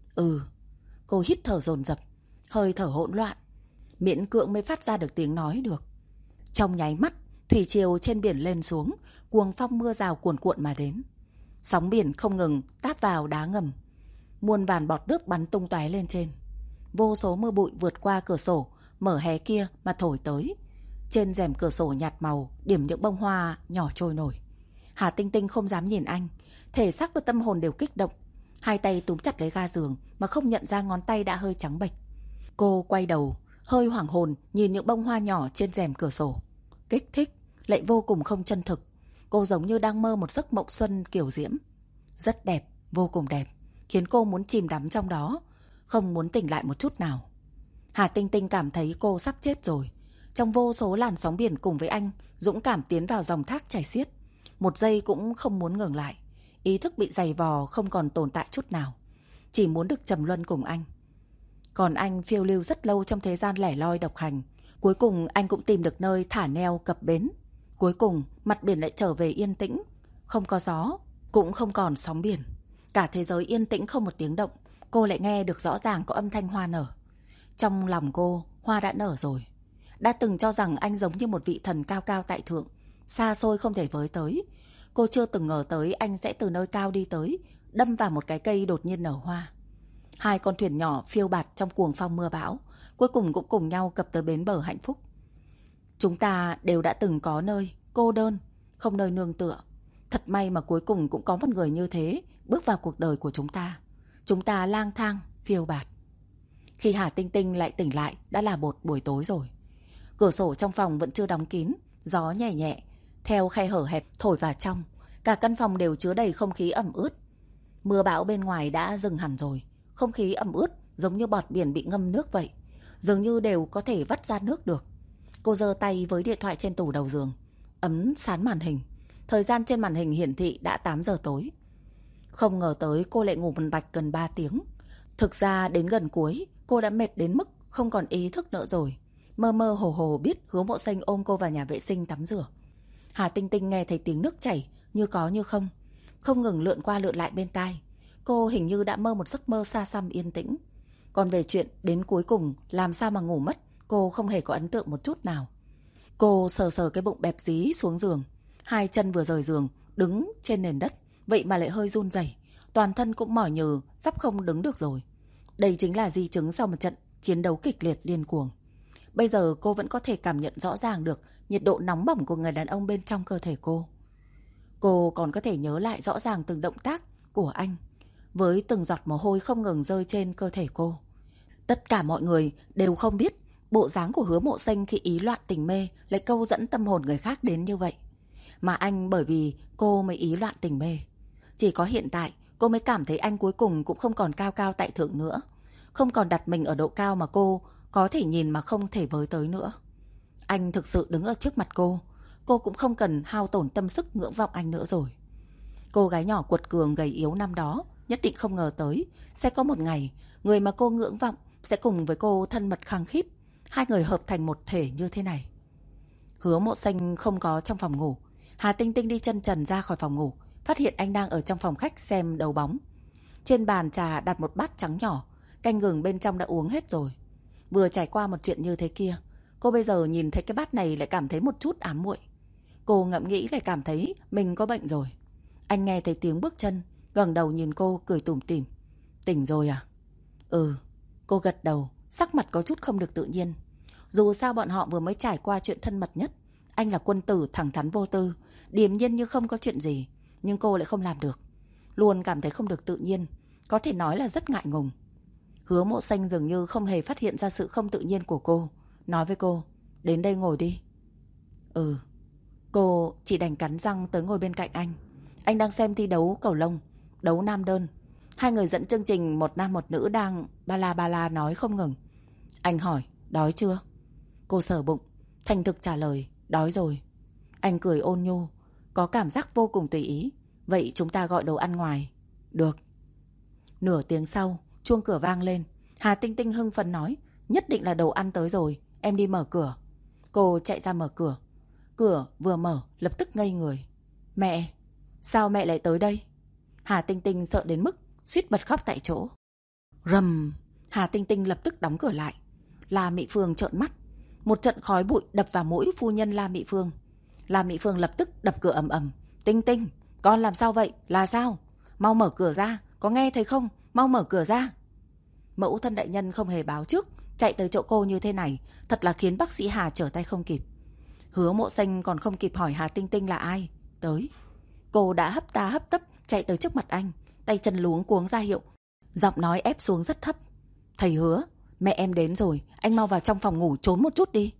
Cô hít thở dồn dập, hơi thở hỗn loạn, miễn cưỡng mới phát ra được tiếng nói được. Trong nháy mắt, thủy triều trên biển lên xuống, cuồng phong mưa rào cuồn cuộn mà đến. Sóng biển không ngừng táp vào đá ngầm, muôn vàn bọt nước bắn tung tóe lên trên. Vô số mưa bụi vượt qua cửa sổ mở hé kia mà thổi tới. Trên rèm cửa sổ nhạt màu điểm những bông hoa nhỏ trôi nổi. Hà Tinh Tinh không dám nhìn anh, thể xác và tâm hồn đều kích động. Hai tay túm chặt lấy ga giường mà không nhận ra ngón tay đã hơi trắng bệch. Cô quay đầu, hơi hoảng hồn nhìn những bông hoa nhỏ trên rèm cửa sổ. Kích thích, lại vô cùng không chân thực. Cô giống như đang mơ một giấc mộng xuân kiều diễm. Rất đẹp, vô cùng đẹp, khiến cô muốn chìm đắm trong đó, không muốn tỉnh lại một chút nào. Hà Tinh Tinh cảm thấy cô sắp chết rồi. Trong vô số làn sóng biển cùng với anh, dũng cảm tiến vào dòng thác chảy xiết. Một giây cũng không muốn ngừng lại. Ý thức bị dày vò không còn tồn tại chút nào, chỉ muốn được trầm luân cùng anh. Còn anh phiêu lưu rất lâu trong thế gian lẻ loi độc hành. Cuối cùng anh cũng tìm được nơi thả neo cập bến. Cuối cùng mặt biển lại trở về yên tĩnh. Không có gió, cũng không còn sóng biển. Cả thế giới yên tĩnh không một tiếng động. Cô lại nghe được rõ ràng có âm thanh hoa nở. Trong lòng cô, hoa đã nở rồi. Đã từng cho rằng anh giống như một vị thần cao cao tại thượng, xa xôi không thể với tới. Cô chưa từng ngờ tới anh sẽ từ nơi cao đi tới, đâm vào một cái cây đột nhiên nở hoa. Hai con thuyền nhỏ phiêu bạt trong cuồng phong mưa bão, cuối cùng cũng cùng nhau cập tới bến bờ hạnh phúc. Chúng ta đều đã từng có nơi cô đơn, không nơi nương tựa. Thật may mà cuối cùng cũng có một người như thế bước vào cuộc đời của chúng ta. Chúng ta lang thang, phiêu bạt. Khi Hà Tinh Tinh lại tỉnh lại đã là một buổi tối rồi. Cửa sổ trong phòng vẫn chưa đóng kín, gió nhẹ nhẹ theo khe hở hẹp thổi vào trong. Cả căn phòng đều chứa đầy không khí ẩm ướt. Mưa bão bên ngoài đã dừng hẳn rồi. Không khí ẩm ướt giống như bọt biển bị ngâm nước vậy, dường như đều có thể vắt ra nước được. Cô giơ tay với điện thoại trên tủ đầu giường, ấn sán màn hình. Thời gian trên màn hình hiển thị đã 8 giờ tối. Không ngờ tới cô lại ngủ một mạch gần 3 tiếng. Thực ra đến gần cuối cô đã mệt đến mức không còn ý thức nữa rồi. Mơ mơ hồ hồ biết Hứa Mộ Xanh ôm cô vào nhà vệ sinh tắm rửa. Hà Tinh Tinh nghe thấy tiếng nước chảy như có như không, không ngừng lượn qua lượn lại bên tai. Cô hình như đã mơ một giấc mơ xa xăm yên tĩnh. Còn về chuyện đến cuối cùng làm sao mà ngủ mất, cô không hề có ấn tượng một chút nào. Cô sờ sờ cái bụng bẹp dí xuống giường. Hai chân vừa rời giường, đứng trên nền đất, vậy mà lại hơi run rẩy, toàn thân cũng mỏi nhừ, sắp không đứng được rồi. Đây chính là di chứng sau một trận chiến đấu kịch liệt điên cuồng. Bây giờ cô vẫn có thể cảm nhận rõ ràng được nhiệt độ nóng bỏng của người đàn ông bên trong cơ thể cô. Cô còn có thể nhớ lại rõ ràng từng động tác của anh, với từng giọt mồ hôi không ngừng rơi trên cơ thể cô. Tất cả mọi người đều không biết bộ dáng của Hứa Mộ Xanh khi ý loạn tình mê lại câu dẫn tâm hồn người khác đến như vậy. Mà anh bởi vì cô mới ý loạn tình mê. Chỉ có hiện tại cô mới cảm thấy anh cuối cùng cũng không còn cao cao tại thượng nữa, không còn đặt mình ở độ cao mà cô có thể nhìn mà không thể với tới nữa. Anh thực sự đứng ở trước mặt cô cũng không cần hao tổn tâm sức ngưỡng vọng anh nữa rồi. Cô gái nhỏ quật cường gầy yếu năm đó nhất định không ngờ tới sẽ có một ngày người mà cô ngưỡng vọng sẽ cùng với cô thân mật khăng khít, hai người hợp thành một thể như thế này. Hứa Mộ Xanh không có trong phòng ngủ. Hà Tinh Tinh đi chân trần ra khỏi phòng ngủ, phát hiện anh đang ở trong phòng khách xem đấu bóng. Trên bàn trà đặt một bát trắng nhỏ, canh gừng bên trong đã uống hết rồi. Vừa trải qua một chuyện như thế kia, cô bây giờ nhìn thấy cái bát này lại cảm thấy một chút ám muội. Cô ngẫm nghĩ lại cảm thấy mình có bệnh rồi. Anh nghe thấy tiếng bước chân, ngẩng đầu nhìn cô cười tủm tỉm. Tỉnh rồi à? Ừ. Cô gật đầu, sắc mặt có chút không được tự nhiên. Dù sao bọn họ vừa mới trải qua chuyện thân mật nhất. Anh là quân tử thẳng thắn vô tư, điềm nhiên như không có chuyện gì. Nhưng cô lại không làm được, luôn cảm thấy không được tự nhiên, có thể nói là rất ngại ngùng. Hứa Mộ Xanh dường như không hề phát hiện ra sự không tự nhiên của cô, nói với cô, đến đây ngồi đi. Ừ. Cô chỉ đành cắn răng tới ngồi bên cạnh anh. Anh đang xem thi đấu cầu lông, đấu nam đơn. Hai người dẫn chương trình một nam một nữ đang ba la nói không ngừng. Anh hỏi, đói chưa? Cô sờ bụng, thành thực trả lời, đói rồi. Anh cười ôn nhu, có cảm giác vô cùng tùy ý. Vậy chúng ta gọi đồ ăn ngoài. Được. Nửa tiếng sau, chuông cửa vang lên. Hà Tinh Tinh hưng phấn nói, nhất định là đồ ăn tới rồi, em đi mở cửa. Cô chạy ra mở cửa. Cửa vừa mở lập tức ngây người. Mẹ, sao mẹ lại tới đây? Hà Tinh Tinh sợ đến mức suýt bật khóc tại chỗ. Rầm. Hà Tinh Tinh lập tức đóng cửa lại. La Mị Phương trợn mắt. Một trận khói bụi đập vào mũi phu nhân La Mị Phương. La Mị Phương lập tức đập cửa ầm ầm. Tinh Tinh, con làm sao vậy? Là sao? Mau mở cửa ra, có nghe thấy không? Mau mở cửa ra. Mẫu thân đại nhân không hề báo trước, chạy tới chỗ cô như thế này, thật là khiến bác sĩ Hà trở tay không kịp. Hứa Mộ Xanh còn không kịp hỏi Hà Tinh Tinh là ai. Tới. Cô đã hấp tá hấp tấp chạy tới trước mặt anh, tay chân luống cuống ra hiệu, giọng nói ép xuống rất thấp. Thầy Hứa, mẹ em đến rồi, anh mau vào trong phòng ngủ trốn một chút đi.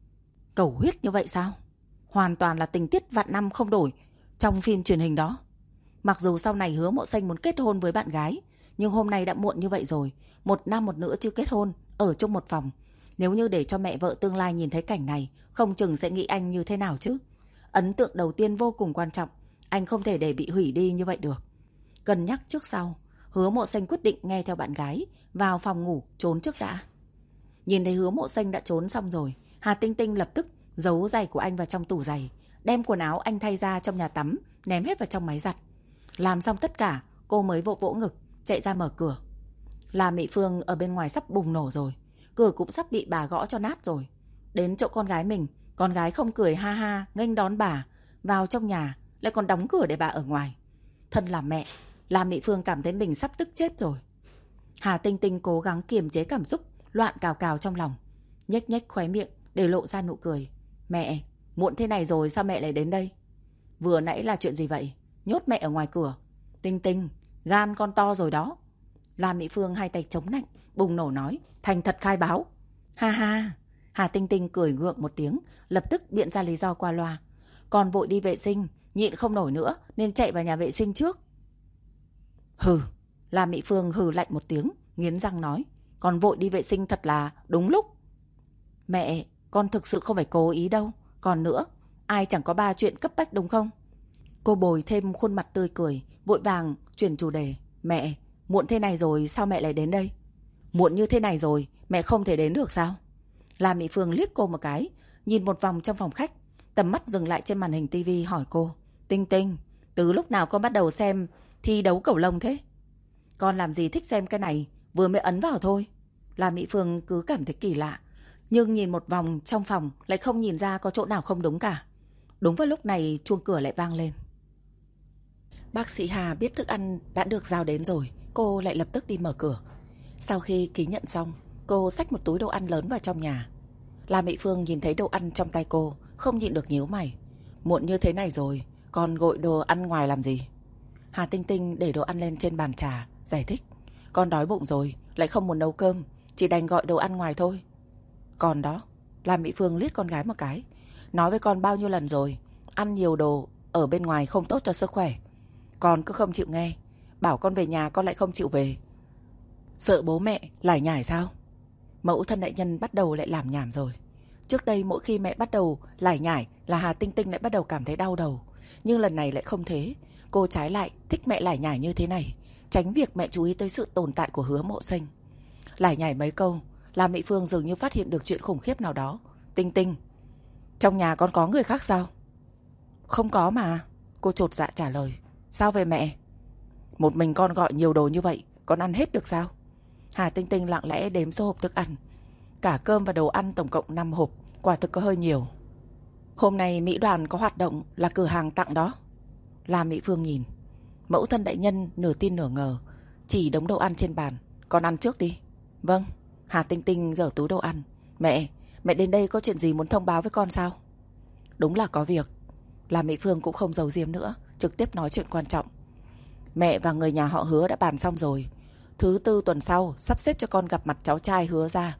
Cầu huyết như vậy sao? Hoàn toàn là tình tiết vạn năm không đổi trong phim truyền hình đó. Mặc dù sau này Hứa Mộ Xanh muốn kết hôn với bạn gái, nhưng hôm nay đã muộn như vậy rồi. Một nam một nữ chưa kết hôn, ở chung một phòng. Nếu như để cho mẹ vợ tương lai nhìn thấy cảnh này, không chừng sẽ nghĩ anh như thế nào chứ. Ấn tượng đầu tiên vô cùng quan trọng, anh không thể để bị hủy đi như vậy được. Cân nhắc trước sau, Hứa Mộ Xanh quyết định nghe theo bạn gái vào phòng ngủ trốn trước đã. Nhìn thấy Hứa Mộ Xanh đã trốn xong rồi, Hà Tinh Tinh lập tức giấu giày của anh vào trong tủ giày, đem quần áo anh thay ra trong nhà tắm ném hết vào trong máy giặt. Làm xong tất cả, cô mới vỗ vỗ ngực chạy ra mở cửa. La Mị Phương ở bên ngoài sắp bùng nổ rồi, cửa cũng sắp bị bà gõ cho nát rồi. Đến chỗ con gái mình, con gái không cười ha ha nghênh đón bà vào trong nhà, lại còn đóng cửa để bà ở ngoài. Thân là mẹ, La Mị Phương cảm thấy mình sắp tức chết rồi. Hà Tinh Tinh cố gắng kiềm chế cảm xúc loạn cào cào trong lòng, nhếch nhếch khóe miệng để lộ ra nụ cười. Mẹ, muộn thế này rồi sao mẹ lại đến đây? Vừa nãy là chuyện gì vậy? Nhốt mẹ ở ngoài cửa. Tinh Tinh, gan con to rồi đó. La Mỹ Phương hai tay chống nạnh, bùng nổ nói, thành thật khai báo. Ha ha. Hà Tinh Tinh cười gượng một tiếng, lập tức biện ra lý do qua loa. Con vội đi vệ sinh, nhịn không nổi nữa nên chạy vào nhà vệ sinh trước. Hừ. La Mỹ Phương hừ lạnh một tiếng, nghiến răng nói, con vội đi vệ sinh thật là đúng lúc. Mẹ, con thực sự không phải cố ý đâu. Còn nữa, ai chẳng có 3 chuyện cấp bách đúng không? Cô bồi thêm khuôn mặt tươi cười, vội vàng chuyển chủ đề. Mẹ, muộn thế này rồi sao mẹ lại đến đây? Muộn như thế này rồi, mẹ không thể đến được sao? La Mỹ Phương liếc cô một cái, nhìn một vòng trong phòng khách, tầm mắt dừng lại trên màn hình tivi hỏi cô. Tinh Tinh, từ lúc nào con bắt đầu xem thi đấu cầu lông thế? Con làm gì thích xem cái này, vừa mới ấn vào thôi. La Mỹ Phương cứ cảm thấy kỳ lạ, nhưng nhìn một vòng trong phòng lại không nhìn ra có chỗ nào không đúng cả. Đúng vào lúc này chuông cửa lại vang lên. Bác sĩ Hà biết thức ăn đã được giao đến rồi, cô lại lập tức đi mở cửa. Sau khi ký nhận xong, cô xách một túi đồ ăn lớn vào trong nhà. La Mỹ Phương nhìn thấy đồ ăn trong tay cô, không nhịn được nhíu mày. Muộn như thế này rồi, còn gọi đồ ăn ngoài làm gì? Hà Tinh Tinh để đồ ăn lên trên bàn trà, giải thích. Con đói bụng rồi, lại không muốn nấu cơm, chỉ đành gọi đồ ăn ngoài thôi. Còn đó, La Mỹ Phương liếc con gái một cái. Nói với con bao nhiêu lần rồi, ăn nhiều đồ ở bên ngoài không tốt cho sức khỏe. Con cứ không chịu nghe, bảo con về nhà con lại không chịu về. Sợ bố mẹ lải nhải sao? Mẫu thân đại nhân bắt đầu lại làm nhảm rồi. Trước đây mỗi khi mẹ bắt đầu lải nhải là Hà Tinh Tinh lại bắt đầu cảm thấy đau đầu. Nhưng lần này lại không thế. Cô trái lại thích mẹ lải nhải như thế này, tránh việc mẹ chú ý tới sự tồn tại của Hứa Mộ Sinh. Lải nhải mấy câu, La Mỹ Phương dường như phát hiện được chuyện khủng khiếp nào đó. Tinh Tinh, trong nhà con có người khác sao? Không có mà. Cô chột dạ trả lời. Sao về mẹ? Một mình con gọi nhiều đồ như vậy, con ăn hết được sao? Hà Tinh Tinh lặng lẽ đếm số hộp thức ăn. Cả cơm và đồ ăn tổng cộng 5 hộp, quả thực có hơi nhiều. Hôm nay Mỹ đoàn có hoạt động là cửa hàng tặng đó. La Mỹ Phương nhìn. Mẫu thân đại nhân nửa tin nửa ngờ, chỉ đống đồ ăn trên bàn. Con ăn trước đi. Vâng. Hà Tinh Tinh giở túi đồ ăn. Mẹ đến đây có chuyện gì muốn thông báo với con sao? Đúng là có việc. La Mỹ Phương cũng không giấu giếm nữa, trực tiếp nói chuyện quan trọng. Mẹ và người nhà họ Hứa đã bàn xong rồi. Thứ Tư tuần sau sắp xếp cho con gặp mặt cháu trai Hứa ra.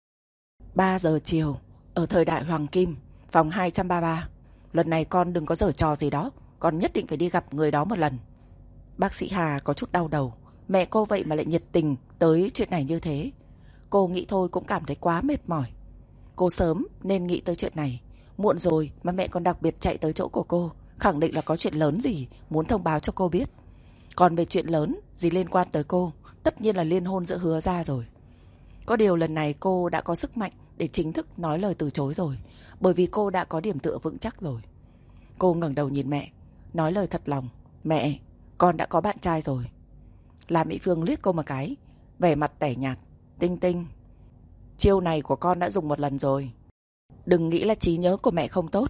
3 giờ chiều ở thời đại Hoàng Kim, phòng 233. Lần này con đừng có giở trò gì đó, con nhất định phải đi gặp người đó một lần. Bác sĩ Hà có chút đau đầu. Mẹ cô vậy mà lại nhiệt tình tới chuyện này như thế. Cô nghĩ thôi cũng cảm thấy quá mệt mỏi. Cô sớm nên nghĩ tới chuyện này. Muộn rồi mà mẹ còn đặc biệt chạy tới chỗ của cô, khẳng định là có chuyện lớn gì muốn thông báo cho cô biết. Còn về chuyện lớn gì liên quan tới cô, tất nhiên là liên hôn giữa Hứa ra rồi. Có điều lần này cô đã có sức mạnh để chính thức nói lời từ chối rồi, bởi vì cô đã có điểm tựa vững chắc rồi. Cô ngẩng đầu nhìn mẹ, nói lời thật lòng. Mẹ, con đã có bạn trai rồi. La Mỹ Phương liếc cô một cái, vẻ mặt tẻ nhạt. Tinh Tinh, chiêu này của con đã dùng một lần rồi. Đừng nghĩ là trí nhớ của mẹ không tốt.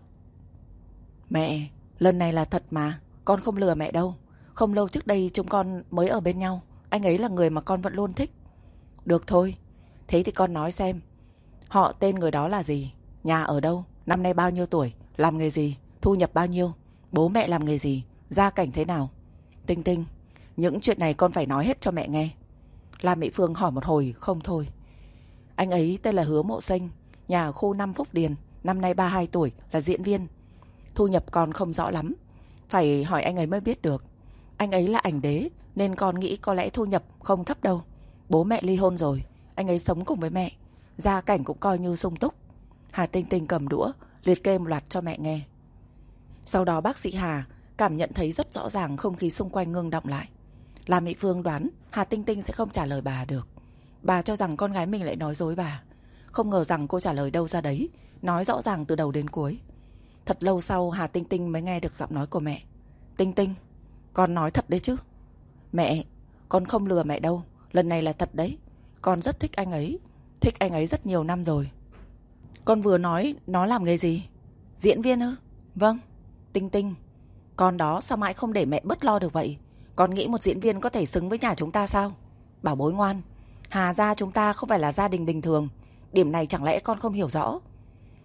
Mẹ, lần này là thật mà, con không lừa mẹ đâu. Không lâu trước đây chúng con mới ở bên nhau, anh ấy là người mà con vẫn luôn thích. Được thôi, thế thì con nói xem, họ tên người đó là gì? Nhà ở đâu? Năm nay bao nhiêu tuổi? Làm nghề gì? Thu nhập bao nhiêu? Bố mẹ làm nghề gì? Gia cảnh thế nào? Tinh Tinh, những chuyện này con phải nói hết cho mẹ nghe. La Mỹ Phương hỏi một hồi không thôi. Anh ấy tên là Hứa Mộ Sinh, nhà ở khu 5 Phúc Điền, năm nay 32 tuổi, là diễn viên. Thu nhập còn không rõ lắm, phải hỏi anh ấy mới biết được. Anh ấy là ảnh đế nên con nghĩ có lẽ thu nhập không thấp đâu. Bố mẹ ly hôn rồi, anh ấy sống cùng với mẹ, gia cảnh cũng coi như sung túc. Hà Tinh Tinh cầm đũa liệt kê một loạt cho mẹ nghe. Sau đó bác sĩ Hà cảm nhận thấy rất rõ ràng không khí xung quanh ngưng động lại. La Mỹ Phương đoán Hà Tinh Tinh sẽ không trả lời bà được. Bà cho rằng con gái mình lại nói dối bà. Không ngờ rằng cô trả lời đâu ra đấy, nói rõ ràng từ đầu đến cuối. Thật lâu sau Hà Tinh Tinh mới nghe được giọng nói của mẹ. Tinh Tinh, con nói thật đấy chứ? Mẹ, con không lừa mẹ đâu, lần này là thật đấy. Con rất thích anh ấy rất nhiều năm rồi. Con vừa nói nó làm nghề gì? Diễn viên ư? Vâng. Tinh Tinh, con đó sao mãi không để mẹ bớt lo được vậy? Con nghĩ một diễn viên có thể xứng với nhà chúng ta sao? Bảo bối ngoan, Hà gia chúng ta không phải là gia đình bình thường. Điểm này chẳng lẽ con không hiểu rõ?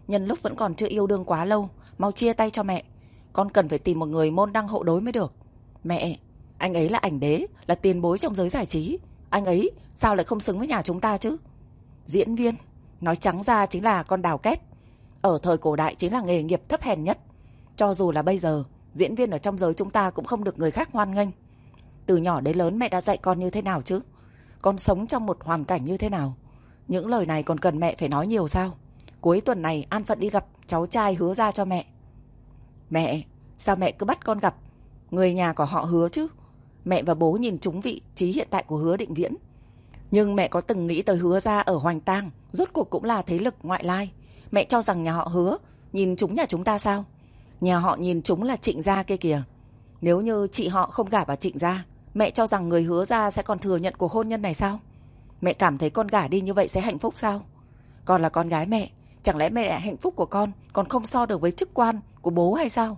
nhân lúc vẫn còn chưa yêu đương quá lâu, mau chia tay cho mẹ. Con cần phải tìm một người môn đăng hộ đối mới được. Mẹ, anh ấy là ảnh đế, là tiền bối trong giới giải trí. Anh ấy sao lại không xứng với nhà chúng ta chứ? Diễn viên, nói trắng ra chính là con đào kép. Ở thời cổ đại chính là nghề nghiệp thấp hèn nhất. Cho dù là bây giờ, diễn viên ở trong giới chúng ta cũng không được người khác hoan nghênh. Từ nhỏ đến lớn mẹ đã dạy con như thế nào chứ? Con sống trong một hoàn cảnh như thế nào? Những lời này còn cần mẹ phải nói nhiều sao? Cuối tuần này an phận đi gặp cháu trai Hứa ra cho mẹ. Mẹ, sao mẹ cứ bắt con gặp người nhà của họ Hứa chứ? Mẹ và bố nhìn trúng vị trí hiện tại của Hứa Định Viễn. Nhưng mẹ có từng nghĩ tới Hứa ra ở Hoành Tang rốt cuộc cũng là thế lực ngoại lai. Mẹ cho rằng nhà họ Hứa nhìn trúng nhà chúng ta sao? Nhà họ nhìn trúng là Trịnh gia kia kìa. Nếu như chị họ không gả vào Trịnh gia, mẹ cho rằng người Hứa ra sẽ còn thừa nhận cuộc hôn nhân này sao? Mẹ cảm thấy con gả đi như vậy sẽ hạnh phúc sao? Con là con gái mẹ, chẳng lẽ mẹ lại hạnh phúc của con còn không so được với chức quan của bố hay sao?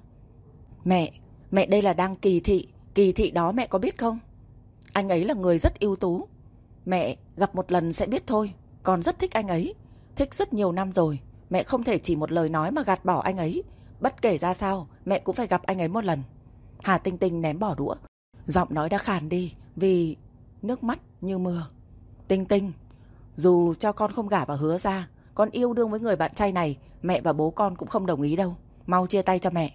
Mẹ đây là đang kỳ thị đó mẹ có biết không? Anh ấy là người rất ưu tú. Mẹ gặp một lần sẽ biết thôi. Con rất thích anh ấy, thích rất nhiều năm rồi. Mẹ không thể chỉ một lời nói mà gạt bỏ anh ấy. Bất kể ra sao, mẹ cũng phải gặp anh ấy một lần. Hà Tinh Tinh ném bỏ đũa, giọng nói đã khàn đi vì nước mắt như mưa. Tinh Tinh, dù cho con không gả vào Hứa ra, con yêu đương với người bạn trai này, mẹ và bố con cũng không đồng ý đâu. Mau chia tay cho mẹ.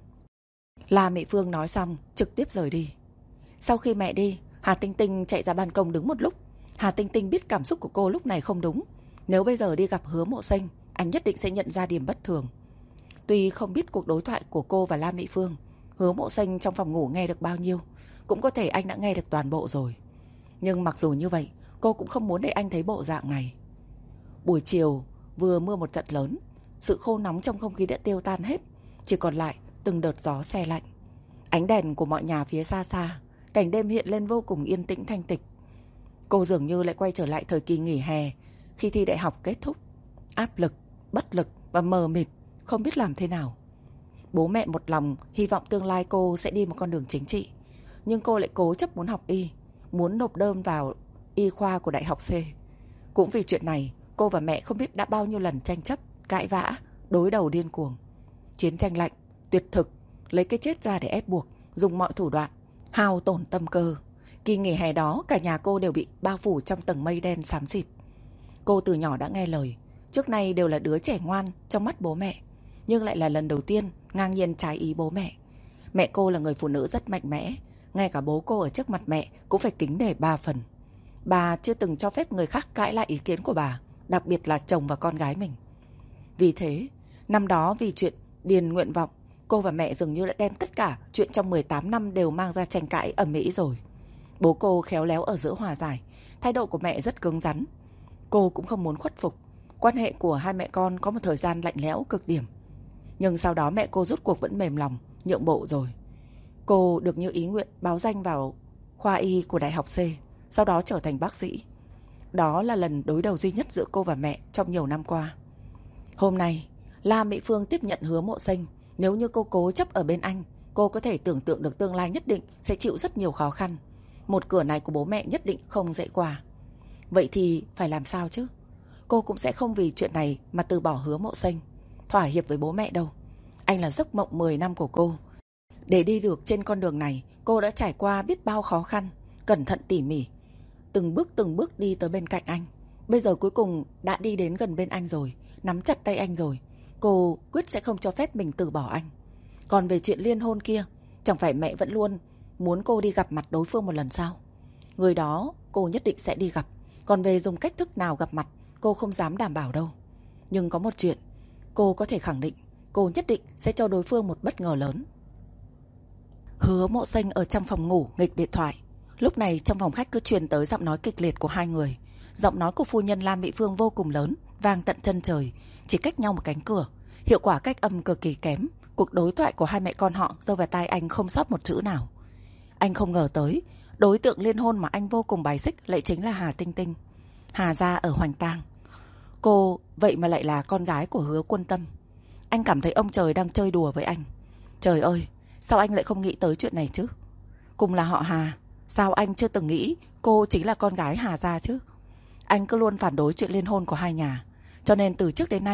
La Mỹ Phương nói xong trực tiếp rời đi. Sau khi mẹ đi, Hà Tinh Tinh chạy ra ban công đứng một lúc. Hà Tinh Tinh biết cảm xúc của cô lúc này không đúng. Nếu bây giờ đi gặp Hứa Mộ Xanh, anh nhất định sẽ nhận ra điểm bất thường. Tuy không biết cuộc đối thoại của cô và La Mỹ Phương, Hứa Mộ Xanh trong phòng ngủ nghe được bao nhiêu, cũng có thể anh đã nghe được toàn bộ rồi. Nhưng mặc dù như vậy, cô cũng không muốn để anh thấy bộ dạng này. Buổi chiều vừa mưa một trận lớn, sự khô nóng trong không khí đã tiêu tan hết, chỉ còn lại từng đợt gió se lạnh. Ánh đèn của mọi nhà phía xa xa, cảnh đêm hiện lên vô cùng yên tĩnh thanh tịch. Cô dường như lại quay trở lại thời kỳ nghỉ hè, khi thi đại học kết thúc. Áp lực, bất lực và mờ mịt, không biết làm thế nào. Bố mẹ một lòng hy vọng tương lai cô sẽ đi một con đường chính trị, nhưng cô lại cố chấp muốn học y, muốn nộp đơn vào y khoa của đại học C. Cũng vì chuyện này, cô và mẹ không biết đã bao nhiêu lần tranh chấp, cãi vã, đối đầu điên cuồng. Chiến tranh lạnh, tuyệt thực, lấy cái chết ra để ép buộc, dùng mọi thủ đoạn, hao tổn tâm cơ. Kỳ nghỉ hè đó, cả nhà cô đều bị bao phủ trong tầng mây đen xám xịt. Cô từ nhỏ đã nghe lời, trước nay đều là đứa trẻ ngoan trong mắt bố mẹ, nhưng lại là lần đầu tiên ngang nhiên trái ý bố mẹ. Mẹ cô là người phụ nữ rất mạnh mẽ, ngay cả bố cô ở trước mặt mẹ cũng phải kính nể 3 phần. Bà chưa từng cho phép người khác cãi lại ý kiến của bà, đặc biệt là chồng và con gái mình. Vì thế, năm đó vì chuyện điền nguyện vọng, cô và mẹ dường như đã đem tất cả chuyện trong 18 năm đều mang ra tranh cãi ầm ĩ rồi. Bố cô khéo léo ở giữa hòa giải, thái độ của mẹ rất cứng rắn. Cô cũng không muốn khuất phục. Quan hệ của hai mẹ con có một thời gian lạnh lẽo cực điểm. Nhưng sau đó mẹ cô rốt cuộc vẫn mềm lòng, nhượng bộ rồi. Cô được như ý nguyện báo danh vào khoa y của đại học C, sau đó trở thành bác sĩ. Đó là lần đối đầu duy nhất giữa cô và mẹ trong nhiều năm qua. Hôm nay, La Mỹ Phương tiếp nhận Hứa Mộ Xanh. Nếu như cô cố chấp ở bên anh, cô có thể tưởng tượng được tương lai nhất định sẽ chịu rất nhiều khó khăn. Một cửa này của bố mẹ nhất định không dễ qua. Vậy thì phải làm sao chứ? Cô cũng sẽ không vì chuyện này mà từ bỏ Hứa Mộ Xanh, thỏa hiệp với bố mẹ đâu. Anh là giấc mộng 10 năm của cô. Để đi được trên con đường này, cô đã trải qua biết bao khó khăn, cẩn thận tỉ mỉ, từng bước đi tới bên cạnh anh. Bây giờ cuối cùng đã đi đến gần bên anh rồi, nắm chặt tay anh rồi. Cô quyết sẽ không cho phép mình từ bỏ anh. Còn về chuyện liên hôn kia, chẳng phải mẹ vẫn luôn muốn cô đi gặp mặt đối phương một lần sao? Người đó cô nhất định sẽ đi gặp. Còn về dùng cách thức nào gặp mặt, cô không dám đảm bảo đâu. Nhưng có một chuyện cô có thể khẳng định, cô nhất định sẽ cho đối phương một bất ngờ lớn. Hứa Mộ Xanh ở trong phòng ngủ nghịch điện thoại. Lúc này trong phòng khách cứ truyền tới giọng nói kịch liệt của hai người. Giọng nói của phu nhân La Mỹ Phương vô cùng lớn, vang tận chân trời, chỉ cách nhau một cánh cửa. Hiệu quả cách âm cực kỳ kém. Cuộc đối thoại của hai mẹ con họ rơi vào tai anh không sót một chữ nào. Anh không ngờ tới, đối tượng liên hôn mà anh vô cùng bài xích lại chính là Hà Tinh Tinh, Hà gia ở Hoành Tang. Cô vậy mà lại là con gái của Hứa Quân Tâm. Anh cảm thấy ông trời đang chơi đùa với anh. Trời ơi, sao anh lại không nghĩ tới chuyện này chứ? Cùng là họ Hà, sao anh chưa từng nghĩ cô chính là con gái Hà gia chứ? Anh cứ luôn phản đối chuyện liên hôn của hai nhà, cho nên từ trước đến nay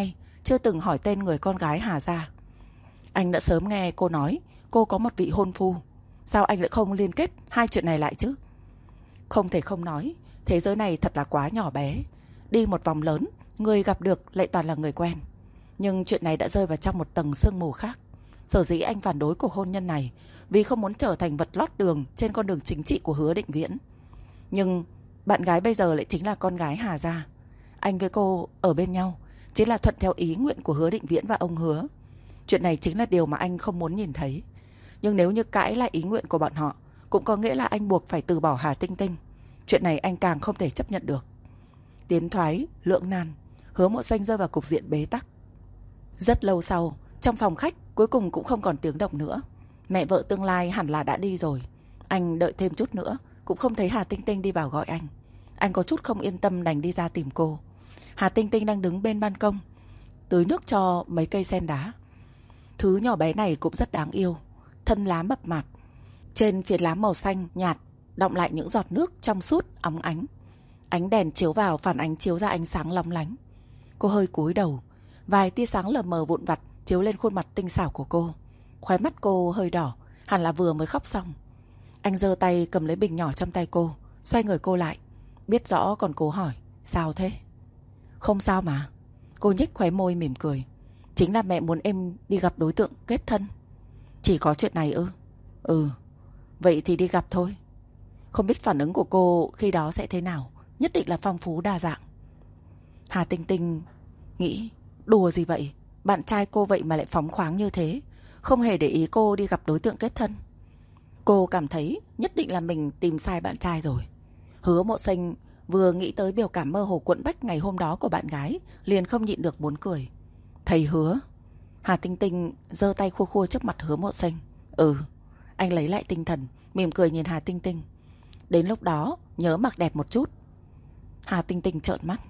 chưa từng hỏi tên người con gái Hà gia. Anh đã sớm nghe cô nói cô có một vị hôn phu. Sao anh lại không liên kết hai chuyện này lại chứ? Không thể không nói, thế giới này thật là quá nhỏ bé. Đi một vòng lớn, người gặp được lại toàn là người quen. Nhưng chuyện này đã rơi vào trong một tầng sương mù khác. Sở dĩ anh phản đối cuộc hôn nhân này vì không muốn trở thành vật lót đường trên con đường chính trị của Hứa Định Viễn. Nhưng bạn gái bây giờ lại chính là con gái Hà gia. Anh với cô ở bên nhau chính là thuận theo ý nguyện của Hứa Định Viễn và ông Hứa. Chuyện này chính là điều mà anh không muốn nhìn thấy. Nhưng nếu như cãi lại ý nguyện của bọn họ, cũng có nghĩa là anh buộc phải từ bỏ Hà Tinh Tinh. Chuyện này anh càng không thể chấp nhận được. Tiến thoái, lưỡng nan, Hứa Mộ Xanh rơi vào cục diện bế tắc. Rất lâu sau, trong phòng khách cuối cùng cũng không còn tiếng động nữa. Mẹ vợ tương lai hẳn là đã đi rồi. Anh đợi thêm chút nữa, cũng không thấy Hà Tinh Tinh đi vào gọi anh. Anh có chút không yên tâm đành đi ra tìm cô. Hà Tinh Tinh đang đứng bên ban công, tưới nước cho mấy cây sen đá. Thứ nhỏ bé này cũng rất đáng yêu. Thân lá mập mạp, trên phiến lá màu xanh nhạt đọng lại những giọt nước trong suốt óng ánh. Ánh đèn chiếu vào phản ánh chiếu ra ánh sáng lóng lánh. Cô hơi cúi đầu, vài tia sáng lờ mờ vụn vặt chiếu lên khuôn mặt tinh xảo của cô. Khóe mắt cô hơi đỏ, hẳn là vừa mới khóc xong. Anh giơ tay cầm lấy bình nhỏ trong tay cô, xoay người cô lại. Biết rõ còn cố hỏi, sao thế? Không sao mà. Cô nhếch khóe môi mỉm cười. Chính là mẹ muốn em đi gặp đối tượng kết thân. Chỉ có chuyện này ư? Ừ, vậy thì đi gặp thôi. Không biết phản ứng của cô khi đó sẽ thế nào. Nhất định là phong phú đa dạng. Hà Tinh Tinh nghĩ, đùa gì vậy? Bạn trai cô vậy mà lại phóng khoáng như thế, không hề để ý cô đi gặp đối tượng kết thân. Cô cảm thấy nhất định là mình tìm sai bạn trai rồi. Hứa Mộ Xanh vừa nghĩ tới biểu cảm mơ hồ quẫn bách ngày hôm đó của bạn gái, liền không nhịn được muốn cười. Thầy Hứa. Hà Tinh Tinh giơ tay khua khua trước mặt Hứa Mộ Xanh. Ừ. Anh lấy lại tinh thần, mỉm cười nhìn Hà Tinh Tinh. Đến lúc đó nhớ mặc đẹp một chút. Hà Tinh Tinh trợn mắt.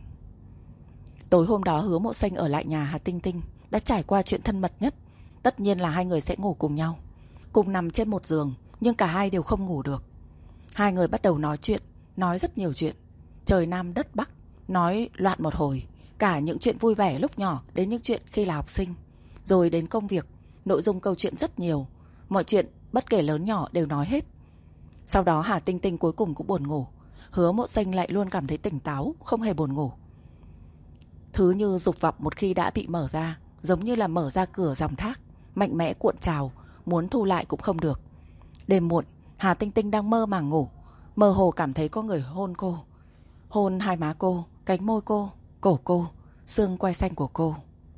Tối hôm đó Hứa Mộ Xanh ở lại nhà Hà Tinh Tinh, đã trải qua chuyện thân mật nhất. Tất nhiên là hai người sẽ ngủ cùng nhau, cùng nằm trên một giường, nhưng cả hai đều không ngủ được. Hai người bắt đầu nói chuyện, nói rất nhiều chuyện. Trời Nam đất Bắc, nói loạn một hồi. Cả những chuyện vui vẻ lúc nhỏ đến những chuyện khi là học sinh, rồi đến công việc. Nội dung câu chuyện rất nhiều, mọi chuyện bất kể lớn nhỏ đều nói hết. Sau đó Hà Tinh Tinh cuối cùng cũng buồn ngủ. Hứa Mộ Xanh lại luôn cảm thấy tỉnh táo, không hề buồn ngủ. Thứ như dục vọng một khi đã bị mở ra, giống như là mở ra cửa dòng thác, mạnh mẽ cuộn trào, muốn thu lại cũng không được. Đêm muộn, Hà Tinh Tinh đang mơ màng ngủ, mơ hồ cảm thấy có người hôn cô. Hôn hai má cô, cánh môi cô, cổ cô, xương quai xanh của cô.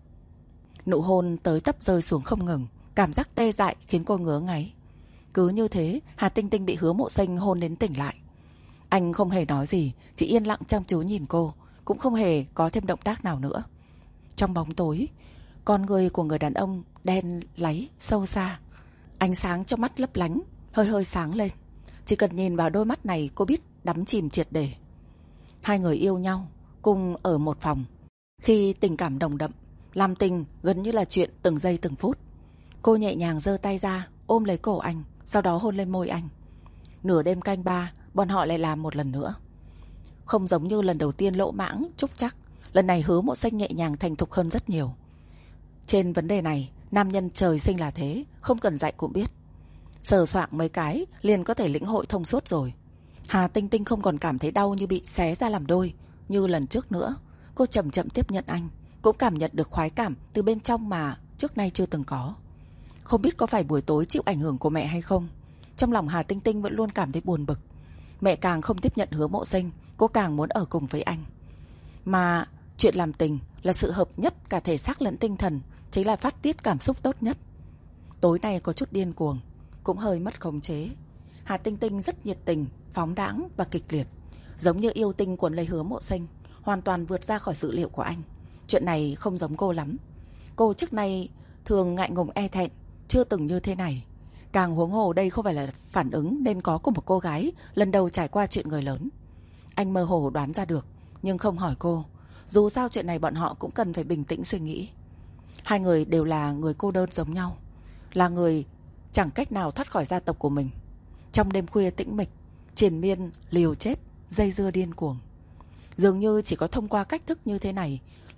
Nụ hôn tới tấp rơi xuống không ngừng, cảm giác tê dại khiến cô ngứa ngáy. Cứ như thế, Hà Tinh Tinh bị Hứa Mộ Xanh hôn đến tỉnh lại. Anh không hề nói gì, chỉ yên lặng chăm chú nhìn cô, cũng không hề có thêm động tác nào nữa. Trong bóng tối, con người của người đàn ông đen láy sâu xa, ánh sáng trong mắt lấp lánh, hơi hơi sáng lên. Chỉ cần nhìn vào đôi mắt này cô biết đắm chìm triệt để. Hai người yêu nhau, cùng ở một phòng. Khi tình cảm nồng đậm, làm tình gần như là chuyện từng giây từng phút. Cô nhẹ nhàng giơ tay ra, ôm lấy cổ anh, sau đó hôn lên môi anh. Nửa đêm canh ba, bọn họ lại làm một lần nữa. Không giống như lần đầu tiên lỗ mãng, trúc chắc, lần này Hứa Mộ Xanh nhẹ nhàng thành thục hơn rất nhiều. Trên vấn đề này, nam nhân trời sinh là thế, không cần dạy cũng biết. Sờ soạng mấy cái liền có thể lĩnh hội thông suốt rồi. Hà Tinh Tinh không còn cảm thấy đau như bị xé ra làm đôi như lần trước nữa. Cô chậm chậm tiếp nhận anh, cũng cảm nhận được khoái cảm từ bên trong mà trước nay chưa từng có. Không biết có phải buổi tối chịu ảnh hưởng của mẹ hay không, trong lòng Hà Tinh Tinh vẫn luôn cảm thấy buồn bực. Mẹ càng không tiếp nhận Hứa Mộ Xanh, cô càng muốn ở cùng với anh. Mà chuyện làm tình là sự hợp nhất cả thể xác lẫn tinh thần, chính là phát tiết cảm xúc tốt nhất. Tối nay có chút điên cuồng, cũng hơi mất khống chế. Hà Tinh Tinh rất nhiệt tình, phóng đãng và kịch liệt, giống như yêu tinh cuốn lấy Hứa Mộ Xanh, hoàn toàn vượt ra khỏi dự liệu của anh. Chuyện này không giống cô lắm. Cô trước nay thường ngại ngùng e thẹn, chưa từng như thế này. Càng huống hồ đây không phải là phản ứng nên có của một cô gái lần đầu trải qua chuyện người lớn. Anh mơ hồ đoán ra được, nhưng không hỏi cô. Dù sao chuyện này bọn họ cũng cần phải bình tĩnh suy nghĩ. Hai người đều là người cô đơn giống nhau, là người chẳng cách nào thoát khỏi gia tộc của mình. Trong đêm khuya tĩnh mịch, triền miên liều chết, dây dưa điên cuồng. Dường như chỉ có thông qua cách thức như thế này,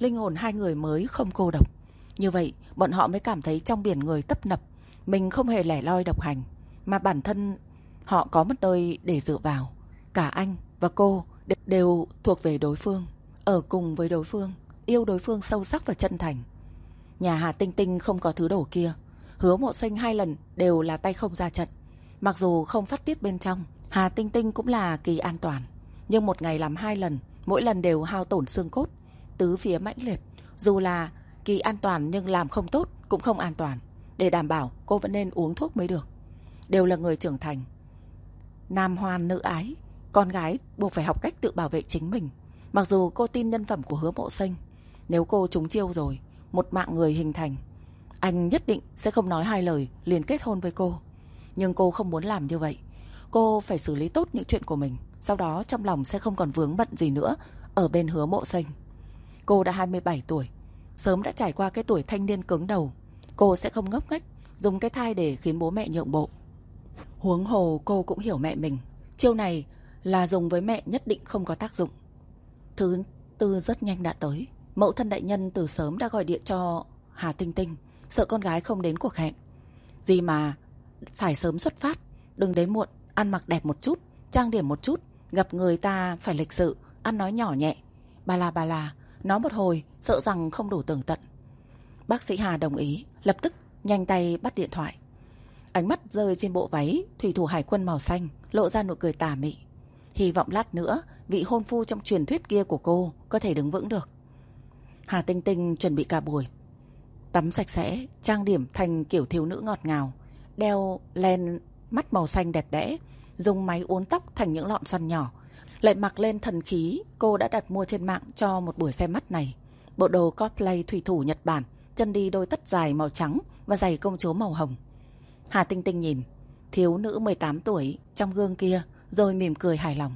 linh hồn hai người mới không cô độc. Như vậy, bọn họ mới cảm thấy trong biển người tấp nập, mình không hề lẻ loi độc hành, mà bản thân họ có một nơi để dựa vào. Cả anh và cô đều thuộc về đối phương, ở cùng với đối phương, yêu đối phương sâu sắc và chân thành. Nhà Hà Tinh Tinh không có thứ đồ kia. Hứa Mộ Sinh 2 lần đều là tay không ra trận. Mặc dù không phát tiết bên trong, Hà Tinh Tinh cũng là kỳ an toàn. Nhưng một ngày làm 2 lần, mỗi lần đều hao tổn xương cốt, tứ phía mãnh liệt. Dù là kỳ an toàn nhưng làm không tốt cũng không an toàn. Để đảm bảo cô vẫn nên uống thuốc mới được. Đều là người trưởng thành, nam hoan nữ ái, con gái buộc phải học cách tự bảo vệ chính mình. Mặc dù cô tin nhân phẩm của Hứa Mộ Sinh, nếu cô trúng chiêu rồi, một mạng người hình thành, anh nhất định sẽ không nói hai lời liền kết hôn với cô. Nhưng cô không muốn làm như vậy. Cô phải xử lý tốt những chuyện của mình, sau đó trong lòng sẽ không còn vướng bận gì nữa ở bên Hứa Mộ Sinh. Cô đã 27 tuổi, sớm đã trải qua cái tuổi thanh niên cứng đầu. Cô sẽ không ngốc nghếch dùng cái thai để khiến bố mẹ nhượng bộ. Huống hồ cô cũng hiểu mẹ mình, chiêu này là dùng với mẹ nhất định không có tác dụng. Thứ tư rất nhanh đã tới. Mẫu thân đại nhân từ sớm đã gọi điện cho Hà Tinh Tinh, sợ con gái không đến cuộc hẹn. Gì mà phải sớm xuất phát, đừng đến muộn, ăn mặc đẹp một chút, trang điểm một chút, gặp người ta phải lịch sự, ăn nói nhỏ nhẹ. Bà là, nói một hồi, sợ rằng không đủ tường tận. Bác sĩ Hà đồng ý, lập tức nhanh tay bắt điện thoại. Ánh mắt rơi trên bộ váy thủy thủ hải quân màu xanh, lộ ra nụ cười tà mị. Hy vọng lát nữa vị hôn phu trong truyền thuyết kia của cô có thể đứng vững được. Hà Tinh Tinh chuẩn bị cả buổi, tắm sạch sẽ, trang điểm thành kiểu thiếu nữ ngọt ngào, đeo len mắt màu xanh đẹp đẽ, dùng máy uốn tóc thành những lọn xoăn nhỏ, lại mặc lên thần khí cô đã đặt mua trên mạng cho một buổi xem mắt này. Bộ đồ cosplay thủy thủ Nhật Bản, chân đi đôi tất dài màu trắng và giày công chúa màu hồng. Hà Tinh Tinh nhìn thiếu nữ 18 tuổi trong gương kia rồi mỉm cười hài lòng.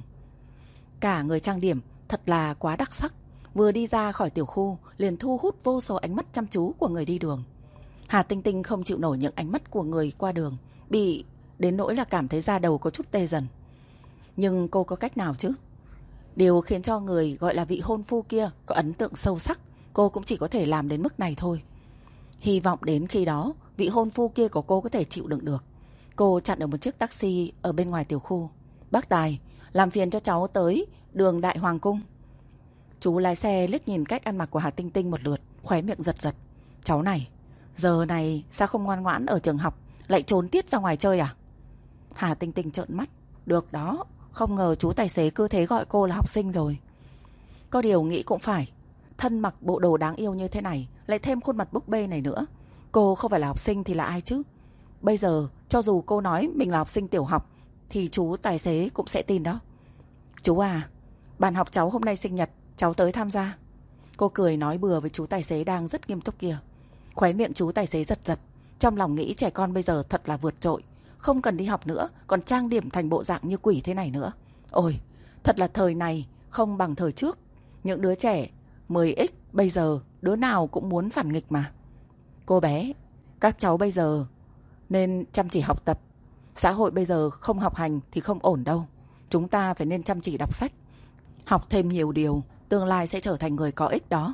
Cả người trang điểm thật là quá đặc sắc. Vừa đi ra khỏi tiểu khu liền thu hút vô số ánh mắt chăm chú của người đi đường. Hà Tinh Tinh không chịu nổi những ánh mắt của người qua đường, bị đến nỗi là cảm thấy da đầu có chút tê dần. Nhưng cô có cách nào chứ? Điều khiến cho người gọi là vị hôn phu kia có ấn tượng sâu sắc, cô cũng chỉ có thể làm đến mức này thôi. Hy vọng đến khi đó vị hôn phu kia của cô có thể chịu đựng được. Cô chặn ở một chiếc taxi ở bên ngoài tiểu khu. Bác Tài, làm phiền cho cháu tới đường Đại Hoàng Cung. Chú lái xe liếc nhìn cách ăn mặc của Hà Tinh Tinh một lượt, khóe miệng giật giật. Cháu này, giờ này sao không ngoan ngoãn ở trường học, lại trốn tiết ra ngoài chơi à? Hà Tinh Tinh trợn mắt. Được đó, không ngờ chú tài xế cứ thế gọi cô là học sinh rồi. Có điều nghĩ cũng phải, thân mặc bộ đồ đáng yêu như thế này, lại thêm khuôn mặt búp bê này nữa, cô không phải là học sinh thì là ai chứ? Bây giờ cho dù cô nói mình là học sinh tiểu học thì chú tài xế cũng sẽ tin đó. Chú à, bạn học cháu hôm nay sinh nhật, cháu tới tham gia. Cô cười nói bừa với chú tài xế đang rất nghiêm túc kia. Khóe miệng chú tài xế giật giật, trong lòng nghĩ trẻ con bây giờ thật là vượt trội, không cần đi học nữa, còn trang điểm thành bộ dạng như quỷ thế này nữa. Ôi, thật là thời này không bằng thời trước. Những đứa trẻ 10x bây giờ đứa nào cũng muốn phản nghịch mà. Cô bé, các cháu bây giờ nên chăm chỉ học tập. Xã hội bây giờ không học hành thì không ổn đâu. Chúng ta phải nên chăm chỉ đọc sách, học thêm nhiều điều, tương lai sẽ trở thành người có ích đó.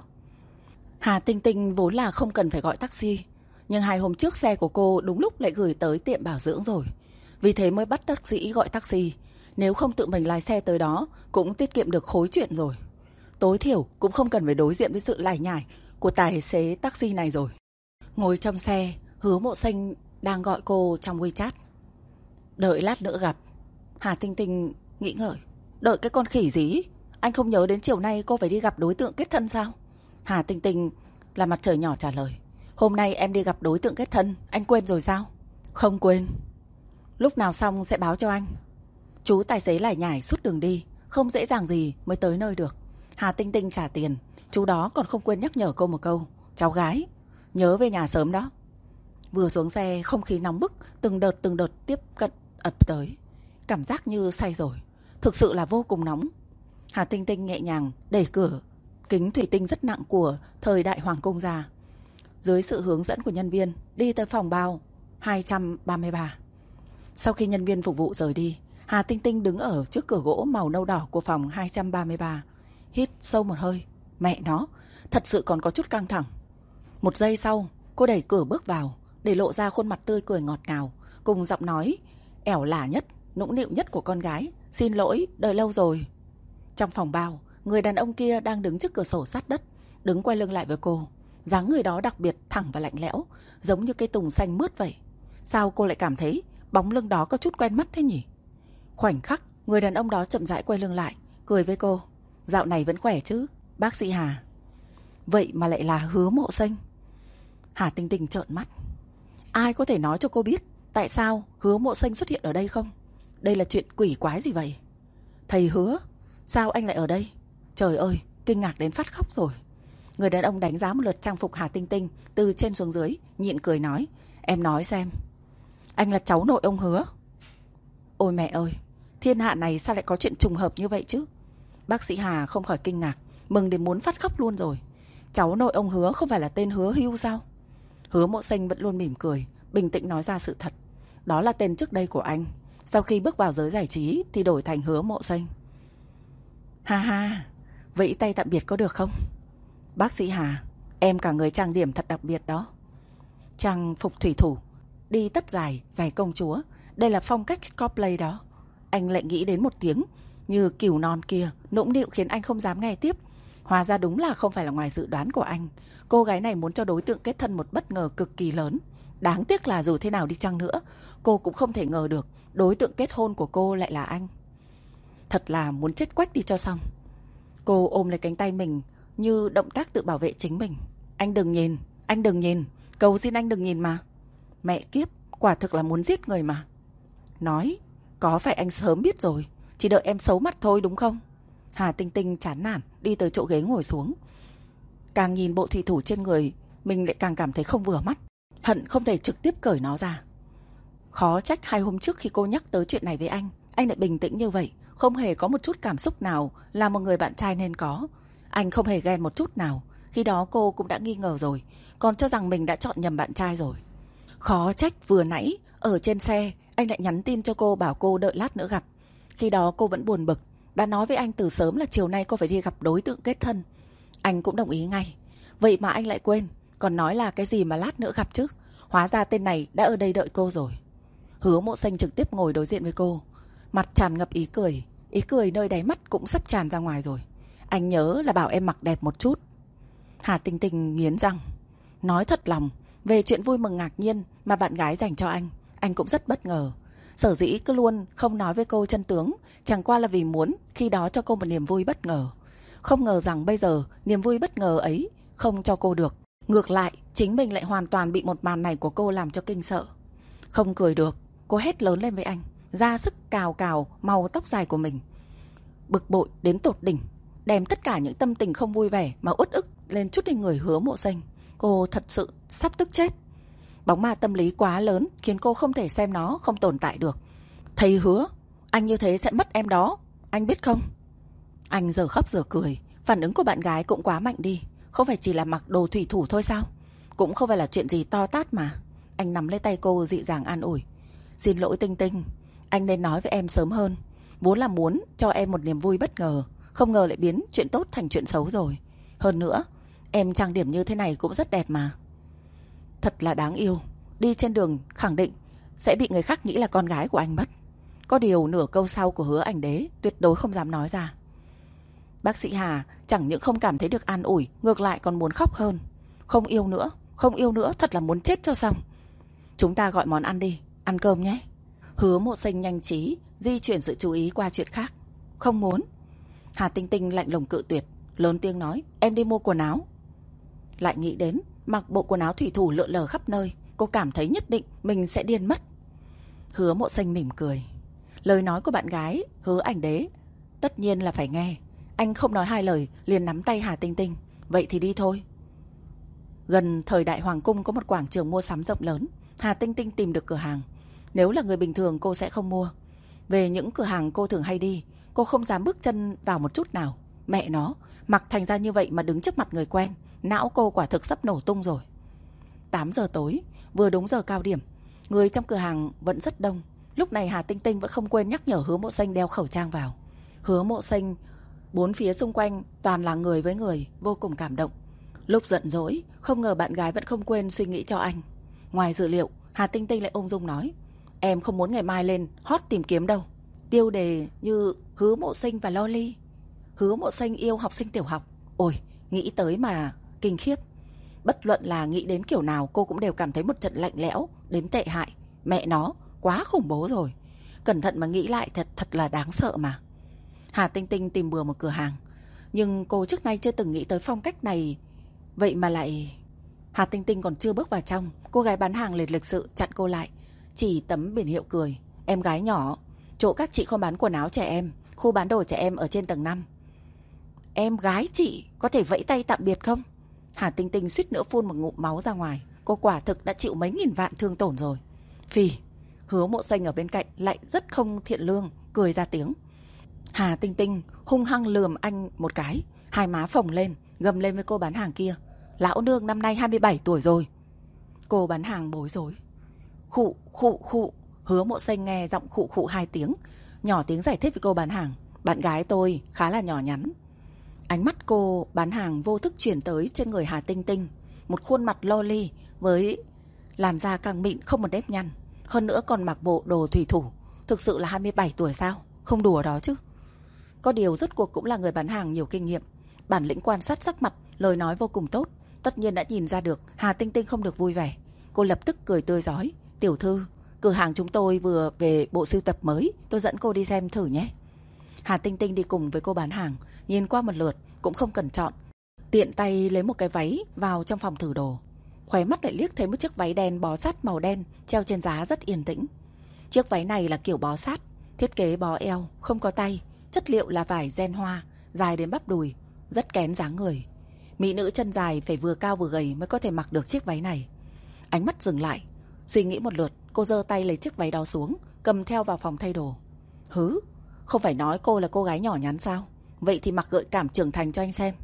Hà Tinh Tinh vốn là không cần phải gọi taxi, nhưng 2 hôm trước xe của cô đúng lúc lại gửi tới tiệm bảo dưỡng rồi. Vì thế mới bắt bác sĩ gọi taxi. Nếu không tự mình lái xe tới đó cũng tiết kiệm được khối chuyện rồi. Tối thiểu cũng không cần phải đối diện với sự lải nhải của tài xế taxi này rồi. Ngồi trong xe, Hứa Mộ Sinh đang gọi cô trong WeChat. Đợi lát nữa gặp. Hà Tinh Tinh nghĩ ngợi. Đợi cái con khỉ gì? Anh không nhớ đến chiều nay cô phải đi gặp đối tượng kết thân sao? Hà Tinh Tinh là mặt trời nhỏ trả lời. Hôm nay em đi gặp đối tượng kết thân, anh quên rồi sao? Không quên. Lúc nào xong sẽ báo cho anh. Chú tài xế lải nhải suốt đường đi, không dễ dàng gì mới tới nơi được. Hà Tinh Tinh trả tiền, chú đó còn không quên nhắc nhở cô một câu. Cháu gái, nhớ về nhà sớm đó. Vừa xuống xe, không khí nóng bức từng đợt tiếp cận ập tới. Cảm giác như say rồi, thực sự là vô cùng nóng. Hà Tinh Tinh nhẹ nhàng đẩy cửa kính thủy tinh rất nặng của thời Đại Hoàng Cung ra. Dưới sự hướng dẫn của nhân viên, đi tới phòng bao 233. Sau khi nhân viên phục vụ rời đi, Hà Tinh Tinh đứng ở trước cửa gỗ màu nâu đỏ của phòng 233, hít sâu một hơi. Mẹ nó, thật sự còn có chút căng thẳng. Một giây sau, cô đẩy cửa bước vào, để lộ ra khuôn mặt tươi cười ngọt ngào, cùng giọng nói ẻo lả nhất, nũng nịu nhất của con gái. Xin lỗi, đợi lâu rồi. Trong phòng bao, người đàn ông kia đang đứng trước cửa sổ sát đất, đứng quay lưng lại với cô. Dáng người đó đặc biệt thẳng và lạnh lẽo, giống như cây tùng xanh mướt vậy. Sao cô lại cảm thấy bóng lưng đó có chút quen mắt thế nhỉ? Khoảnh khắc, người đàn ông đó chậm rãi quay lưng lại, cười với cô. Dạo này vẫn khỏe chứ, bác sĩ Hà? Vậy mà lại là Hứa Mộ Sinh. Hà Tinh Tinh trợn mắt. Ai có thể nói cho cô biết tại sao Hứa Mộ Sinh xuất hiện ở đây không? Đây là chuyện quỷ quái gì vậy? Thầy Hứa, sao anh lại ở đây? Trời ơi, kinh ngạc đến phát khóc rồi. Người đàn ông đánh giá một lượt trang phục Hà Tinh Tinh từ trên xuống dưới, nhịn cười nói. Em nói xem, anh là cháu nội ông Hứa? Ôi mẹ ơi, thiên hạ này sao lại có chuyện trùng hợp như vậy chứ? Bác sĩ Hà không khỏi kinh ngạc, mừng đến muốn phát khóc luôn rồi. Cháu nội ông Hứa không phải là tên Hứa Hưu sao? Hứa Mộ Sinh vẫn luôn mỉm cười, bình tĩnh nói ra sự thật. Đó là tên trước đây của anh. Sau khi bước vào giới giải trí thì đổi thành Hứa Mộ Sinh. Ha ha, vẫy tay tạm biệt có được không? Bác sĩ Hà, em cả người trang điểm thật đặc biệt đó. Trang phục thủy thủ, đi tất dài, giày công chúa. Đây là phong cách cosplay đó. Anh lại nghĩ đến một tiếng như cừu non kia, nũng nịu khiến anh không dám nghe tiếp. Hóa ra đúng là không phải là ngoài dự đoán của anh. Cô gái này muốn cho đối tượng kết thân một bất ngờ cực kỳ lớn. Đáng tiếc là dù thế nào đi chăng nữa, cô cũng không thể ngờ được đối tượng kết hôn của cô lại là anh. Thật là muốn chết quách đi cho xong. Cô ôm lấy cánh tay mình như động tác tự bảo vệ chính mình. Anh đừng nhìn, anh đừng nhìn, cầu xin anh đừng nhìn mà. Mẹ kiếp, quả thực là muốn giết người mà. Nói, có phải anh sớm biết rồi, chỉ đợi em xấu mặt thôi đúng không? Hà Tinh Tinh chán nản đi tới chỗ ghế ngồi xuống. Càng nhìn bộ thủy thủ trên người mình lại càng cảm thấy không vừa mắt, hận không thể trực tiếp cởi nó ra. Khó trách 2 hôm trước khi cô nhắc tới chuyện này với anh lại bình tĩnh như vậy, không hề có một chút cảm xúc nào là một người bạn trai nên có. Anh không hề ghen một chút nào. Khi đó cô cũng đã nghi ngờ rồi, còn cho rằng mình đã chọn nhầm bạn trai rồi. Khó trách vừa nãy ở trên xe anh lại nhắn tin cho cô bảo cô đợi lát nữa gặp. Khi đó cô vẫn buồn bực, đã nói với anh từ sớm là chiều nay cô phải đi gặp đối tượng kết thân. Anh cũng đồng ý ngay. Vậy mà anh lại quên, còn nói là cái gì mà lát nữa gặp chứ. Hóa ra tên này đã ở đây đợi cô rồi. Hứa Mộ Sinh trực tiếp ngồi đối diện với cô, mặt tràn ngập ý cười nơi đáy mắt cũng sắp tràn ra ngoài rồi. Anh nhớ là bảo em mặc đẹp một chút. Hà Tinh Tinh nghiến răng. Nói thật lòng, về chuyện vui mừng ngạc nhiên mà bạn gái dành cho anh cũng rất bất ngờ. Sở dĩ cứ luôn không nói với cô chân tướng, chẳng qua là vì muốn khi đó cho cô một niềm vui bất ngờ. Không ngờ rằng bây giờ niềm vui bất ngờ ấy không cho cô được. Ngược lại, chính mình lại hoàn toàn bị một màn này của cô làm cho kinh sợ. Không cười được, cô hét lớn lên với anh, ra sức cào cào màu tóc dài của mình. Bực bội đến tột đỉnh, đem tất cả những tâm tình không vui vẻ mà uất ức lên chút lên người Hứa Mộ Sinh. Cô thật sự sắp tức chết. Bóng ma tâm lý quá lớn khiến cô không thể xem nó không tồn tại được. Thầy Hứa, anh như thế sẽ mất em đó, anh biết không? Anh giờ khóc giờ cười. Phản ứng của bạn gái cũng quá mạnh đi. Không phải chỉ là mặc đồ thủy thủ thôi sao? Cũng không phải là chuyện gì to tát mà. Anh nắm lấy tay cô dịu dàng an ủi. Xin lỗi Tinh Tinh, anh nên nói với em sớm hơn. Vốn là muốn cho em một niềm vui bất ngờ, không ngờ lại biến chuyện tốt thành chuyện xấu rồi. Hơn nữa, em trang điểm như thế này cũng rất đẹp mà. Thật là đáng yêu. Đi trên đường khẳng định sẽ bị người khác nghĩ là con gái của anh mất. Có điều nửa câu sau của Hứa Ảnh Đế tuyệt đối không dám nói ra. Bác sĩ Hà chẳng những không cảm thấy được an ủi, ngược lại còn muốn khóc hơn. Không yêu nữa, không yêu nữa, thật là muốn chết cho xong. Chúng ta gọi món ăn đi, ăn cơm nhé. Hứa Mộ Sinh nhanh trí di chuyển sự chú ý qua chuyện khác. Không muốn. Hà Tinh Tinh lạnh lùng cự tuyệt, lớn tiếng nói, em đi mua quần áo. Lại nghĩ đến mặc bộ quần áo thủy thủ lượn lờ khắp nơi, cô cảm thấy nhất định mình sẽ điên mất. Hứa Mộ Sinh mỉm cười. Lời nói của bạn gái Hứa Ảnh Đế tất nhiên là phải nghe. Anh không nói hai lời liền nắm tay Hà Tinh Tinh. Vậy thì đi thôi. Gần thời đại Hoàng Cung có một quảng trường mua sắm rộng lớn. Hà Tinh Tinh tìm được cửa hàng. Nếu là người bình thường cô sẽ không mua. Về những cửa hàng cô thường hay đi, cô không dám bước chân vào một chút nào. Mẹ nó, mặc thành ra như vậy mà đứng trước mặt người quen, não cô quả thực sắp nổ tung rồi. 8 giờ tối, vừa đúng giờ cao điểm. Người trong cửa hàng vẫn rất đông. Lúc này Hà Tinh Tinh vẫn không quên nhắc nhở Hứa Mộ Sinh đeo khẩu trang vào. Hứa Mộ Sinh, bốn phía xung quanh toàn là người với người, vô cùng cảm động. Lúc giận dỗi, không ngờ bạn gái vẫn không quên suy nghĩ cho anh. Ngoài dự liệu, Hà Tinh Tinh lại ung dung nói: Em không muốn ngày mai lên hot tìm kiếm đâu. Tiêu đề như Hứa Mộ Sinh và Loli. Hứa Mộ Sinh yêu học sinh tiểu học. Ôi, nghĩ tới mà kinh khiếp. Bất luận là nghĩ đến kiểu nào, cô cũng đều cảm thấy một trận lạnh lẽo đến tệ hại. Mẹ nó, quá khủng bố rồi. Cẩn thận mà nghĩ lại thật là đáng sợ mà. Hà Tinh Tinh tìm bừa một cửa hàng, nhưng cô trước nay chưa từng nghĩ tới phong cách này. Vậy mà lại... Hà Tinh Tinh còn chưa bước vào trong, cô gái bán hàng liền lịch sự chặn cô lại, chỉ tấm biển hiệu cười: Em gái nhỏ, chỗ các chị không bán quần áo trẻ em, khu bán đồ trẻ em ở trên tầng 5. Em gái chị có thể vẫy tay tạm biệt không? Hà Tinh Tinh suýt nữa phun một ngụm máu ra ngoài. Cô quả thực đã chịu mấy nghìn vạn thương tổn rồi. Phì. Hứa Mộ Sinh ở bên cạnh lại rất không thiện lương, cười ra tiếng. Hà Tinh Tinh hung hăng lườm anh một cái, hai má phồng lên, gầm lên với cô bán hàng kia: Lão nương năm nay 27 tuổi rồi. Cô bán hàng bối rối. Khụ khụ khụ. Hứa Mộ Sinh nghe giọng khụ khụ 2 tiếng, nhỏ tiếng giải thích với cô bán hàng: Bạn gái tôi khá là nhỏ nhắn. Ánh mắt cô bán hàng vô thức chuyển tới trên người Hà Tinh Tinh, một khuôn mặt loli với làn da càng mịn không một nếp nhăn, hơn nữa còn mặc bộ đồ thủy thủ. Thực sự là 27 tuổi sao? Không đùa đó chứ. Có điều rốt cuộc cũng là người bán hàng nhiều kinh nghiệm, bản lĩnh quan sát sắc mặt, lời nói vô cùng tốt. Tất nhiên đã nhìn ra được Hà Tinh Tinh không được vui vẻ. Cô lập tức cười tươi rói: Tiểu thư, cửa hàng chúng tôi vừa về bộ sưu tập mới, tôi dẫn cô đi xem thử nhé. Hà Tinh Tinh đi cùng với cô bán hàng, nhìn qua một lượt cũng không cần chọn, tiện tay lấy một cái váy vào trong phòng thử đồ. Khóe mắt lại liếc thấy một chiếc váy đen bó sát màu đen treo trên giá rất yên tĩnh. Chiếc váy này là kiểu bó sát, thiết kế bó eo, không có tay, chất liệu là vải ren hoa, dài đến bắp đùi, rất kén dáng người. Mỹ nữ chân dài phải vừa cao vừa gầy mới có thể mặc được chiếc váy này. Ánh mắt dừng lại, suy nghĩ một lượt, cô giơ tay lấy chiếc váy đó xuống, cầm theo vào phòng thay đồ. Hứ, không phải nói cô là cô gái nhỏ nhắn sao? Vậy thì mặc gợi cảm trưởng thành cho anh xem.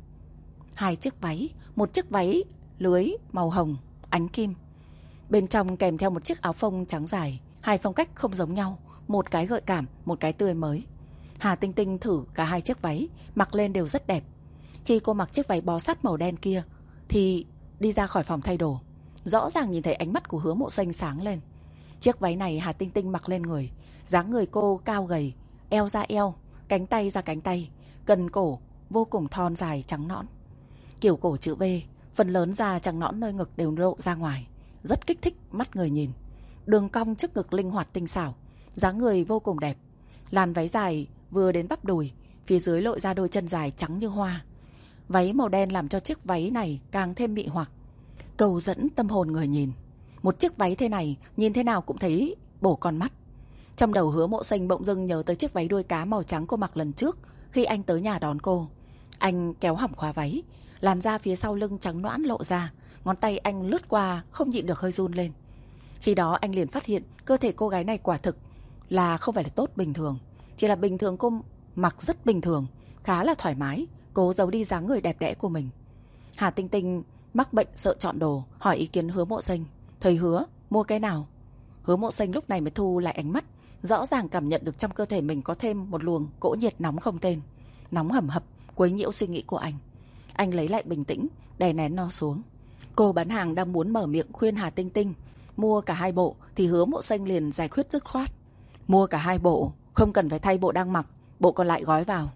2 chiếc váy, một chiếc váy lưới màu hồng ánh kim, bên trong kèm theo một chiếc áo phông trắng dài. 2 phong cách không giống nhau, một cái gợi cảm, một cái tươi mới. Hà Tinh Tinh thử cả 2 chiếc váy, mặc lên đều rất đẹp. Khi cô mặc chiếc váy bó sát màu đen kia thì đi ra khỏi phòng thay đồ, rõ ràng nhìn thấy ánh mắt của Hứa Mộ Sinh sáng lên. Chiếc váy này Hà Tinh Tinh mặc lên người, dáng người cô cao gầy, eo ra eo, cánh tay ra cánh tay, cần cổ vô cùng thon dài trắng nõn, kiểu cổ chữ V, phần lớn da trắng nõn nơi ngực đều lộ ra ngoài, rất kích thích mắt người nhìn. Đường cong trước ngực linh hoạt tinh xảo, dáng người vô cùng đẹp. Làn váy dài vừa đến bắp đùi, phía dưới lộ ra đôi chân dài trắng như hoa. Váy màu đen làm cho chiếc váy này càng thêm mị hoặc, cầu dẫn tâm hồn người nhìn. Một chiếc váy thế này nhìn thế nào cũng thấy bổ con mắt. Trong đầu Hứa Mộ Sinh bỗng dưng nhớ tới chiếc váy đuôi cá màu trắng cô mặc lần trước khi anh tới nhà đón cô. Anh kéo hỏng khóa váy, làn da phía sau lưng trắng nõn lộ ra, ngón tay anh lướt qua không nhịn được hơi run lên. Khi đó anh liền phát hiện cơ thể cô gái này quả thực là không phải là tốt bình thường, chỉ là bình thường cô mặc rất bình thường, khá là thoải mái, cố giấu đi dáng người đẹp đẽ của mình. Hà Tinh Tinh mắc bệnh sợ chọn đồ, hỏi ý kiến Hứa Mộ Sinh: Thầy Hứa, mua cái nào? Hứa Mộ Sinh lúc này mới thu lại ánh mắt, rõ ràng cảm nhận được trong cơ thể mình có thêm một luồng cỗ nhiệt nóng không tên, nóng hầm hập, quấy nhiễu suy nghĩ của anh. Anh lấy lại bình tĩnh, đè nén nó xuống. Cô bán hàng đang muốn mở miệng khuyên Hà Tinh Tinh mua cả 2 bộ thì Hứa Mộ Sinh liền giải quyết dứt khoát: Mua cả 2 bộ, không cần phải thay bộ đang mặc, bộ còn lại gói vào.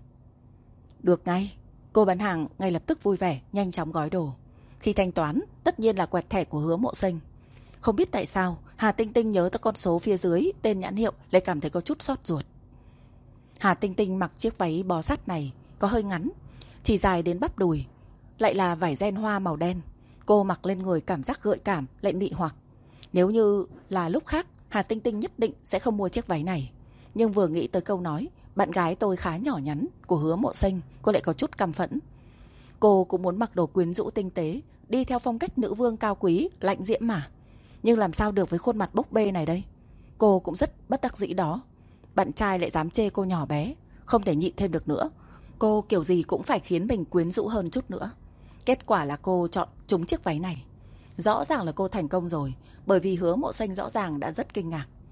Được ngay. Cô bán hàng ngay lập tức vui vẻ, nhanh chóng gói đồ. Khi thanh toán, tất nhiên là quẹt thẻ của Hứa Mộ Sinh. Không biết tại sao Hà Tinh Tinh nhớ tới con số phía dưới tên nhãn hiệu lại cảm thấy có chút xót ruột. Hà Tinh Tinh mặc chiếc váy bó sát này có hơi ngắn, chỉ dài đến bắp đùi, lại là vải ren hoa màu đen. Cô mặc lên người cảm giác gợi cảm lại mị hoặc. Nếu như là lúc khác, Hà Tinh Tinh nhất định sẽ không mua chiếc váy này. Nhưng vừa nghĩ tới câu nói bạn gái tôi khá nhỏ nhắn của Hứa Mộ Sinh, cô lại có chút căm phẫn. Cô cũng muốn mặc đồ quyến rũ tinh tế, đi theo phong cách nữ vương cao quý, lạnh diễm mà. Nhưng làm sao được với khuôn mặt bốc bê này đây? Cô cũng rất bất đắc dĩ đó. Bạn trai lại dám chê cô nhỏ bé, không thể nhịn thêm được nữa. Cô kiểu gì cũng phải khiến mình quyến rũ hơn chút nữa. Kết quả là cô chọn trúng chiếc váy này. Rõ ràng là cô thành công rồi, bởi vì Hứa Mộ Sinh rõ ràng đã rất kinh ngạc.